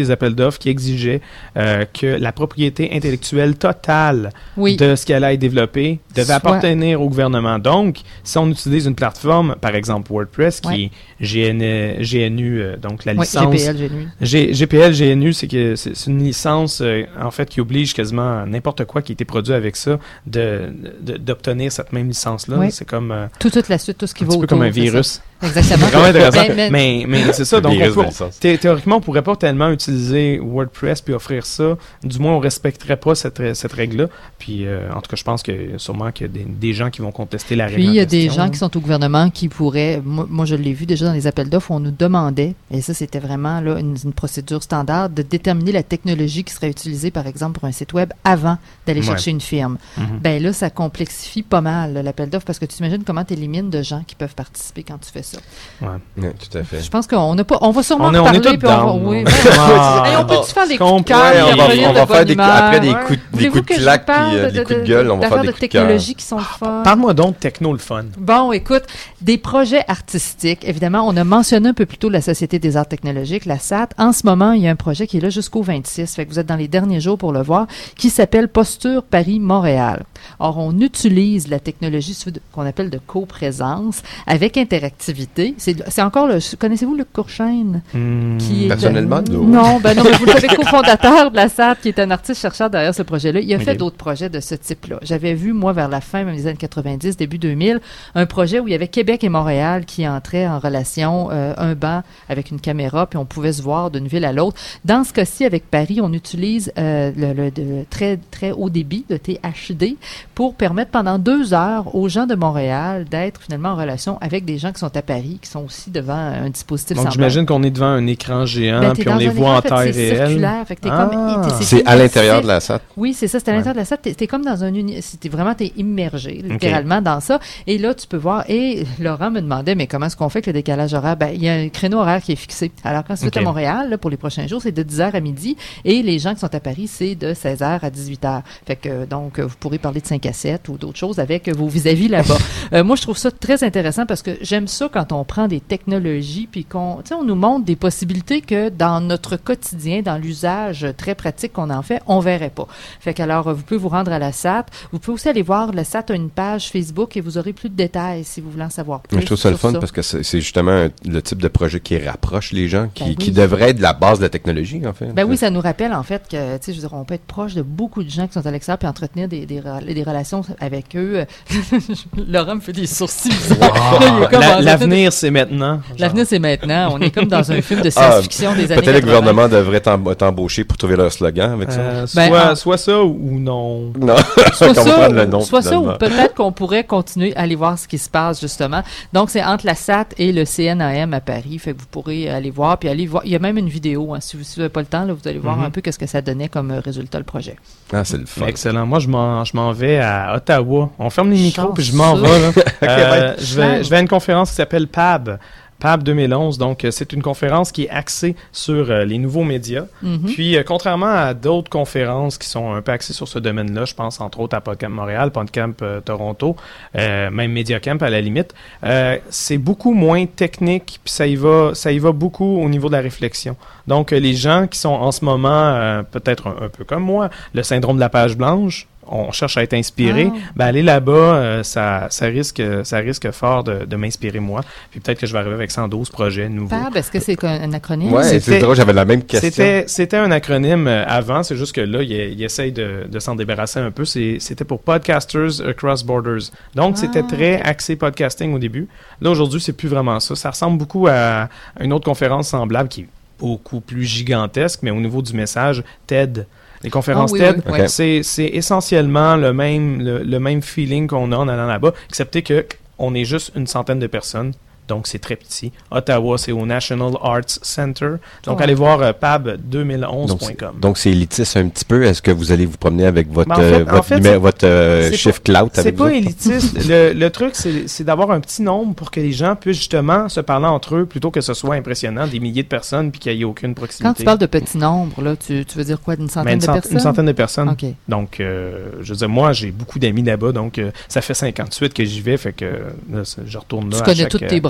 d'offres qui exigeait euh, que la propriété intellectuelle totale oui. de ce qui allait être développé devait Soit... appartenir au gouvernement. Donc, si on utilise une plateforme, par exemple WordPress, qui ouais. est G N, G N U, euh, donc la licence... Oui, G P L, G N U. G, G P L, G N U, c'est que c'est, c'est une licence, euh, en fait, qui oblige quasiment n'importe quoi qui a été produit avec ça de, de, d'obtenir cette même licence-là. Oui. C'est comme... Euh, tout, toute la suite, tout ce qui un va autour. Un peu comme un virus. Exactement. C'est vraiment intéressant. mais, mais, mais, mais c'est ça. Donc, on peut, thé- théoriquement, on pourrait pas tellement utiliser WordPress puis offrir ça. Du moins, on respecterait pas cette, cette règle-là. Puis, euh, en tout cas, je pense que sûrement qu'il y a des, des gens qui vont contester la règle. Puis, il y a question, des gens hein. qui sont au gouvernement qui pourraient... Moi, moi, je l'ai vu déjà dans les appels d'offres, on nous demandait, et ça, c'était vraiment là une, une procédure standard, de déterminer la technologie qui serait utilisée, par exemple, pour un site web avant d'aller ouais. chercher une firme. Mm-hmm. Ben là, ça complexifie pas mal l'appel d'offres parce que tu t'imagines comment tu élimines de gens qui peuvent participer quand tu fais ça. Ouais. Oui, tout à fait. Je pense qu'on n'a pas, on va sûrement on est, parler. On est puis on va, oui, ah, hey, on peut-tu faire des coups de cœur, ouais, on va, on va faire des, après des ouais. coups, des coups de claque puis euh, des coups de gueule, on va faire des de coups de cœur. technologies qui sont le fun. Parle-moi donc de techno le fun. Bon, écoute, des projets artistiques. Évidemment, on a mentionné un peu plus tôt la Société des arts technologiques, la S A T. En ce moment, il y a un projet qui est là jusqu'au vingt-six, fait que vous êtes dans les derniers jours pour le voir, qui s'appelle Posture Paris-Montréal. Or, on utilise la technologie qu'on appelle de coprésence avec interactivité. C'est, c'est encore le... Connaissez-vous Luc Courchaine? Mmh, qui est personnellement, de, non. Non, ben non, mais vous le savez, cofondateur de la S A T, qui est un artiste-chercheur derrière ce projet-là. Il a okay. fait d'autres projets de ce type-là. J'avais vu, moi, vers la fin, même des années quatre-vingt-dix, début deux mille, un projet où il y avait Québec et Montréal qui entraient en relation, euh, un banc avec une caméra, puis on pouvait se voir d'une ville à l'autre. Dans ce cas-ci, avec Paris, on utilise euh, le, le, le très, très haut débit, le T H D, pour permettre pendant deux heures aux gens de Montréal d'être finalement en relation avec des gens qui sont à Paris, qui sont aussi devant un dispositif Donc, semblable. j'imagine qu'on est devant un écran géant, ben, puis on les voit en taille réelle. C'est circulaire. Fait que t'es ah. comme, t'es, c'est à l'intérieur de la S A T. Oui, c'est ça, c'est à l'intérieur ouais. de la S A T. T'es, t'es comme dans un uni... T'es vraiment, t'es immergé, littéralement, okay. dans ça. Et là, tu peux voir. Et Laurent me demandait, mais comment est-ce qu'on fait avec le décalage horaire? Ben, il y a un créneau horaire qui est fixé. Alors, quand tu okay. es à Montréal, là, pour les prochains jours, c'est de dix heures à midi. Et les gens qui sont à Paris, c'est de seize heures à dix-huit heures. Fait que, donc, vous pourrez parler de cinq à sept ou d'autres choses avec vos vis-à-vis là-bas. euh, moi, je trouve ça très intéressant parce que j'aime ça quand on prend des technologies puis qu'on, tu sais, on nous montre des possibilités que dans notre quotidien, dans l'usage très pratique qu'on en fait, on verrait pas. Fait qu'alors, vous pouvez vous rendre à la S A T. Vous pouvez aussi aller voir, la S A T a une page Facebook et vous aurez plus de détails si vous voulez en savoir plus. Mais je trouve ça le fun ça. parce que c'est, c'est justement un, le type de projet qui rapproche les gens, qui, ben oui. qui devrait être la base de la technologie, en fait. Ben oui, ça nous rappelle, en fait, que, tu sais, je veux dire, on peut être proche de beaucoup de gens qui sont à l'extérieur puis entretenir des, des, des relations avec eux. Laurent me fait des sourcils bizarres. Wow. Là, la, l'avenir, c'est maintenant. Genre. L'avenir, c'est maintenant. On est comme dans un film de science-fiction ah, des années peut-être quatre-vingts. Le gouvernement devrait t'em- t'embaucher pour trouver leur slogan avec euh, ça. Soit, ben, soit ça ou non. Non, soit ça, le nom, soit ça ou peut-être qu'on pourrait continuer à aller voir ce qui se passe, justement. Donc, c'est entre la S A T et le C N A M à Paris. Fait que vous pourrez aller voir, puis aller voir. Il y a même une vidéo, hein, si vous n'avez pas le temps, là, vous allez voir mm-hmm. un peu ce que ça donnait comme résultat, le projet. Ah, c'est le fun. Excellent. Moi, je m'en, je m'en vais à Ottawa. On ferme les micros, puis je m'en vais. Là. euh, je, vais, je vais à une conférence qui s'appelle P A B. P A B deux mille onze, donc euh, c'est une conférence qui est axée sur euh, les nouveaux médias. Mm-hmm. Puis, euh, contrairement à d'autres conférences qui sont un peu axées sur ce domaine-là, je pense entre autres à PodCamp Montréal, PodCamp euh, Toronto, euh, même MediaCamp à la limite, euh, c'est beaucoup moins technique, puis ça y va, ça y va beaucoup au niveau de la réflexion. Donc, euh, les gens qui sont en ce moment, euh, peut-être un, un peu comme moi, le syndrome de la page blanche, on cherche à être inspiré, ah. ben aller là-bas, euh, ça, ça risque, ça risque fort de, de m'inspirer moi. Puis peut-être que je vais arriver avec cent douze projets nouveaux. P A B, est-ce que c'est un, un acronyme? Ouais, c'est drôle, j'avais la même question. C'était, c'était un acronyme avant, c'est juste que là, il, il essaye de, de s'en débarrasser un peu. C'est, c'était pour Podcasters Across Borders. Donc, ah, c'était très okay. axé podcasting au début. Là, aujourd'hui, c'est plus vraiment ça. Ça ressemble beaucoup à une autre conférence semblable qui est beaucoup plus gigantesque, mais au niveau du message, TED. Les conférences oh, oui, TED, oui, okay. oui. c'est, c'est essentiellement le même, le, le même feeling qu'on a en allant là-bas, excepté que on est juste une centaine de personnes. Donc, c'est très petit. Ottawa, c'est au National Arts Center. Donc, ouais. allez voir euh, P A B deux mille onze point com. Donc, donc, c'est élitiste un petit peu. Est-ce que vous allez vous promener avec votre, ben en fait, euh, votre, fait, numé- votre euh, chiffre pas, cloud avec vous? C'est pas élitiste. le, le truc, c'est, c'est d'avoir un petit nombre pour que les gens puissent justement se parler entre eux plutôt que ce soit impressionnant, des milliers de personnes puis qu'il n'y ait aucune proximité. Quand tu parles de petit nombre, là, tu, tu veux dire quoi, d'une centaine ben, une de cent- personnes? Une centaine de personnes. Okay. Donc, euh, je veux dire, moi, j'ai beaucoup d'amis là-bas, donc euh, ça fait cinquante-huit que j'y vais, fait que là, je retourne là. Tu à connais chaque, toutes tes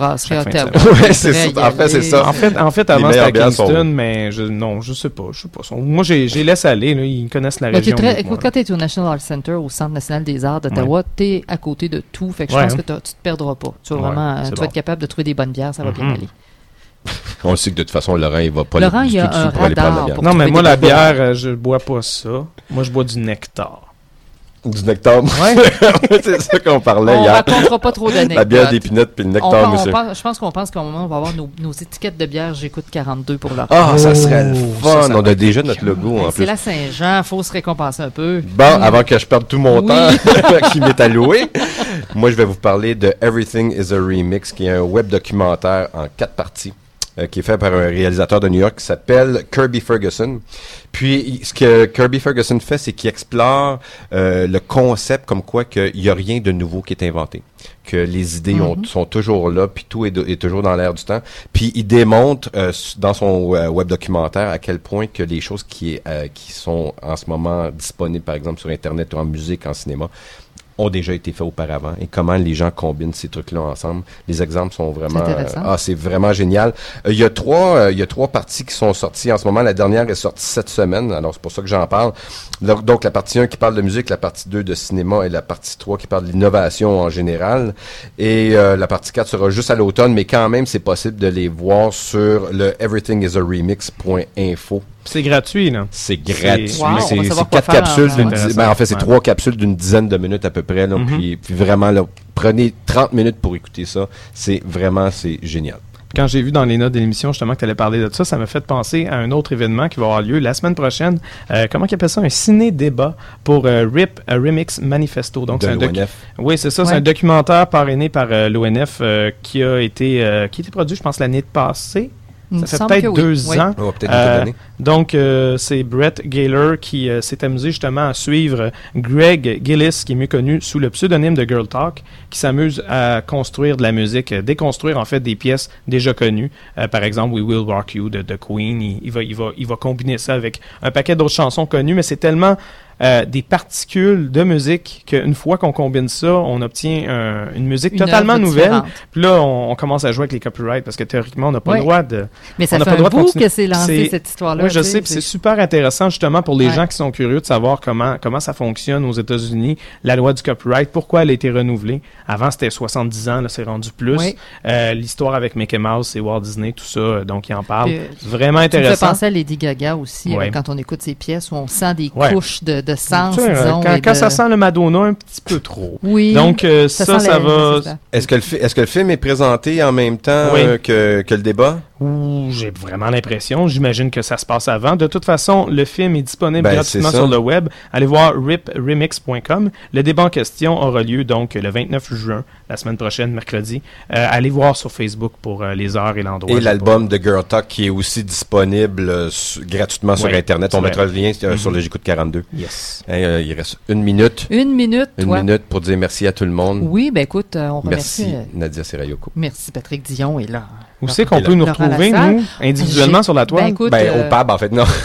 brasserie Ottawa. Ouais, c'est ça. En fait, c'est ça. En fait, en fait avant, c'était à Kingston, sont... mais je, non, je sais pas. Je sais pas. Moi, j'ai, j'ai laissé aller. Là, ils connaissent la région. Très, écoute, moi, quand tu es au National Art Center, au Centre national des arts d'Ottawa, ouais. tu es à côté de tout. Fait que je ouais, pense hein. que tu te perdras pas. Tu vas ouais, vraiment, tu vas bon. être capable de trouver des bonnes bières, ça va mm-hmm. bien aller. On sait que de toute façon, Laurent, il va pas Laurent, aller il y a un radar. Non, mais moi, la bière, euh, je bois pas ça. Moi, je bois du nectar. Du nectar? Ouais. C'est ça qu'on parlait on hier. On racontera pas trop d'anecdotes. La bière d'épinette puis le nectar, on, monsieur. On pense, je pense qu'on pense qu'à un moment, on va avoir nos, nos étiquettes de bière J'écoute quarante-deux pour Laurent. Ah, oh, ça serait le fun. Ça, ça on a déjà notre logo, en c'est plus. C'est la Saint-Jean, il faut se récompenser un peu. Bon, mmh. avant que je perde tout mon oui. temps qui m'est alloué, moi, je vais vous parler de Everything is a Remix, qui est un web documentaire en quatre parties. Euh, qui est fait par un réalisateur de New York qui s'appelle Kirby Ferguson. Puis, ce que Kirby Ferguson fait, c'est qu'il explore euh, le concept comme quoi qu'il n'y a rien de nouveau qui est inventé. Que les idées mm-hmm. ont, sont toujours là, puis tout est, de, est toujours dans l'air du temps. Puis, il démontre euh, dans son euh, web documentaire à quel point que les choses qui, euh, qui sont en ce moment disponibles, par exemple, sur Internet, en musique, en cinéma, ont déjà été faits auparavant et comment les gens combinent ces trucs-là ensemble. Les exemples sont vraiment... Euh, ah, c'est vraiment génial. Il euh, y a trois euh, il y a trois parties qui sont sorties en ce moment. La dernière est sortie cette semaine, alors c'est pour ça que j'en parle. Donc, la partie un qui parle de musique, la partie deux de cinéma et la partie trois qui parle de l'innovation en général. Et euh, la partie quatre sera juste à l'automne, mais quand même, c'est possible de les voir sur le everything is a remix point info. C'est gratuit, là. C'est gratuit. C'est, wow, c'est, c'est quatre capsules d'une dizaine, ben, en fait, c'est ouais. trois capsules d'une dizaine de minutes à peu près, là. Mm-hmm. Puis, puis vraiment, là, prenez trente minutes pour écouter ça. C'est vraiment, c'est génial. Quand j'ai vu dans les notes de l'émission justement que tu allais parler de ça, ça m'a fait penser à un autre événement qui va avoir lieu la semaine prochaine. Euh, comment ils appellent ça? Un ciné-débat pour euh, R I P, a Remix Manifesto. Donc, de c'est un l'O N F. Docu- oui, c'est ça. Ouais. C'est un documentaire parrainé par euh, l'O N F euh, qui a été euh, qui a été produit, je pense, l'année passée. Ça fait peut-être deux oui. ans. Oui. Oh, peut-être euh, donc, euh, c'est Brett Gaylor qui euh, s'est amusé justement à suivre Greg Gillis, qui est mieux connu sous le pseudonyme de Girl Talk, qui s'amuse à construire de la musique, euh, déconstruire en fait des pièces déjà connues. Euh, par exemple, We Will Rock You de, de Queen. Il, il, va, il, va, il va combiner ça avec un paquet d'autres chansons connues, mais c'est tellement... Euh, des particules de musique qu'une fois qu'on combine ça, on obtient euh, une musique une totalement nouvelle. Puis là, on, on commence à jouer avec les copyrights parce que théoriquement, on n'a pas oui. le droit de... Mais ça on fait un bout que c'est lancé, c'est, cette histoire-là. Oui, je sais. Puis c'est super intéressant justement pour les ouais. gens qui sont curieux de savoir comment comment ça fonctionne aux États-Unis, la loi du copyright, pourquoi elle a été renouvelée. Avant, c'était soixante-dix ans, là, c'est rendu plus. Oui. Euh, l'histoire avec Mickey Mouse et Walt Disney, tout ça, donc il en parle. Puis, vraiment intéressant. Ça me fait penser à Lady Gaga aussi, ouais. euh, quand on écoute ses pièces où on sent des ouais. couches de, de sens, tu sais, disons. Quand, quand de... ça sent le Madonna un petit peu trop. Oui. Donc, euh, ça, ça, ça va... Est-ce que, le fi- est-ce que le film est présenté en même temps oui. euh, que, que le débat? Ouh, j'ai vraiment l'impression. J'imagine que ça se passe avant. De toute façon, le film est disponible ben, gratuitement sur le web. Allez voir R I P remix point com. Le débat en question aura lieu donc le vingt-neuf juin, la semaine prochaine, mercredi. Euh, allez voir sur Facebook pour euh, les heures et l'endroit. Et l'album pas. de Girl Talk qui est aussi disponible euh, su- gratuitement sur oui, Internet. On vrai. mettra le lien euh, mm-hmm. sur le J'écoute quarante-deux. Yes. Et, euh, il reste une minute. Une minute, Une toi. minute pour dire merci à tout le monde. Oui, ben écoute, euh, on remercie. Merci Nadia Serayoko. Merci Patrick Dion est là. Où c'est qu'on peut nous retrouver, nous, individuellement J'ai... sur la toile? Ben, écoute, ben euh... au pub, en fait, non.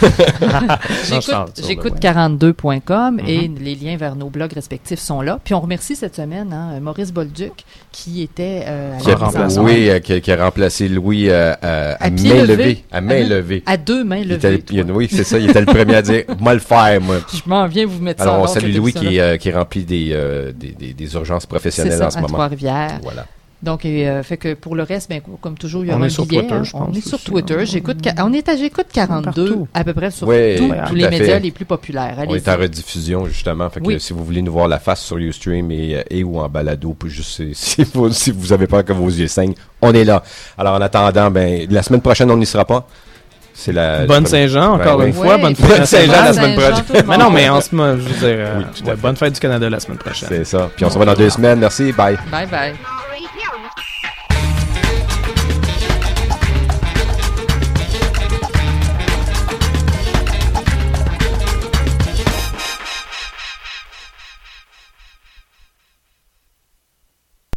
j'écoute j'écoute quarante-deux point com mm-hmm. et les liens vers nos blogs respectifs sont là. Puis on remercie cette semaine hein, Maurice Bolduc qui était euh, à qui a remplacé, oui, euh, qui, qui a remplacé Louis euh, à, à, à main levée. À main levée. À deux mains levées. Oui, c'est ça. Il était le premier à dire « moi le faire, moi ». Je m'en viens vous mettre Alors, ça. Alors, on salue Louis qui, euh, qui remplit des, euh, des, des, des urgences professionnelles ça, en ce à moment. Trois-Rivières. Voilà. Donc, euh, fait que pour le reste, ben, comme toujours, il y aura on un est sur billet. Twitter, je pense. On est sur Twitter. J'écoute, on est à J'écoute quarante-deux, à peu près sur oui, tous, tous les médias fait. les plus populaires. Allez-y. On est en rediffusion, justement. Fait que oui. si vous voulez nous voir la face sur Ustream et, et ou en balado, puis juste si vous, si vous avez peur que vos yeux saignent, on est là. Alors, en attendant, ben, la semaine prochaine, on n'y sera pas. C'est la bonne Saint-Jean, encore ben, une oui. fois. Oui. Bonne fête bonne Saint-Jean la semaine prochaine. Mais non, mais en ce moment, je veux dire, oui, euh, bonne fête du Canada la semaine prochaine. C'est ça. Puis on se revoit dans deux semaines. Merci. Bye. Bye bye.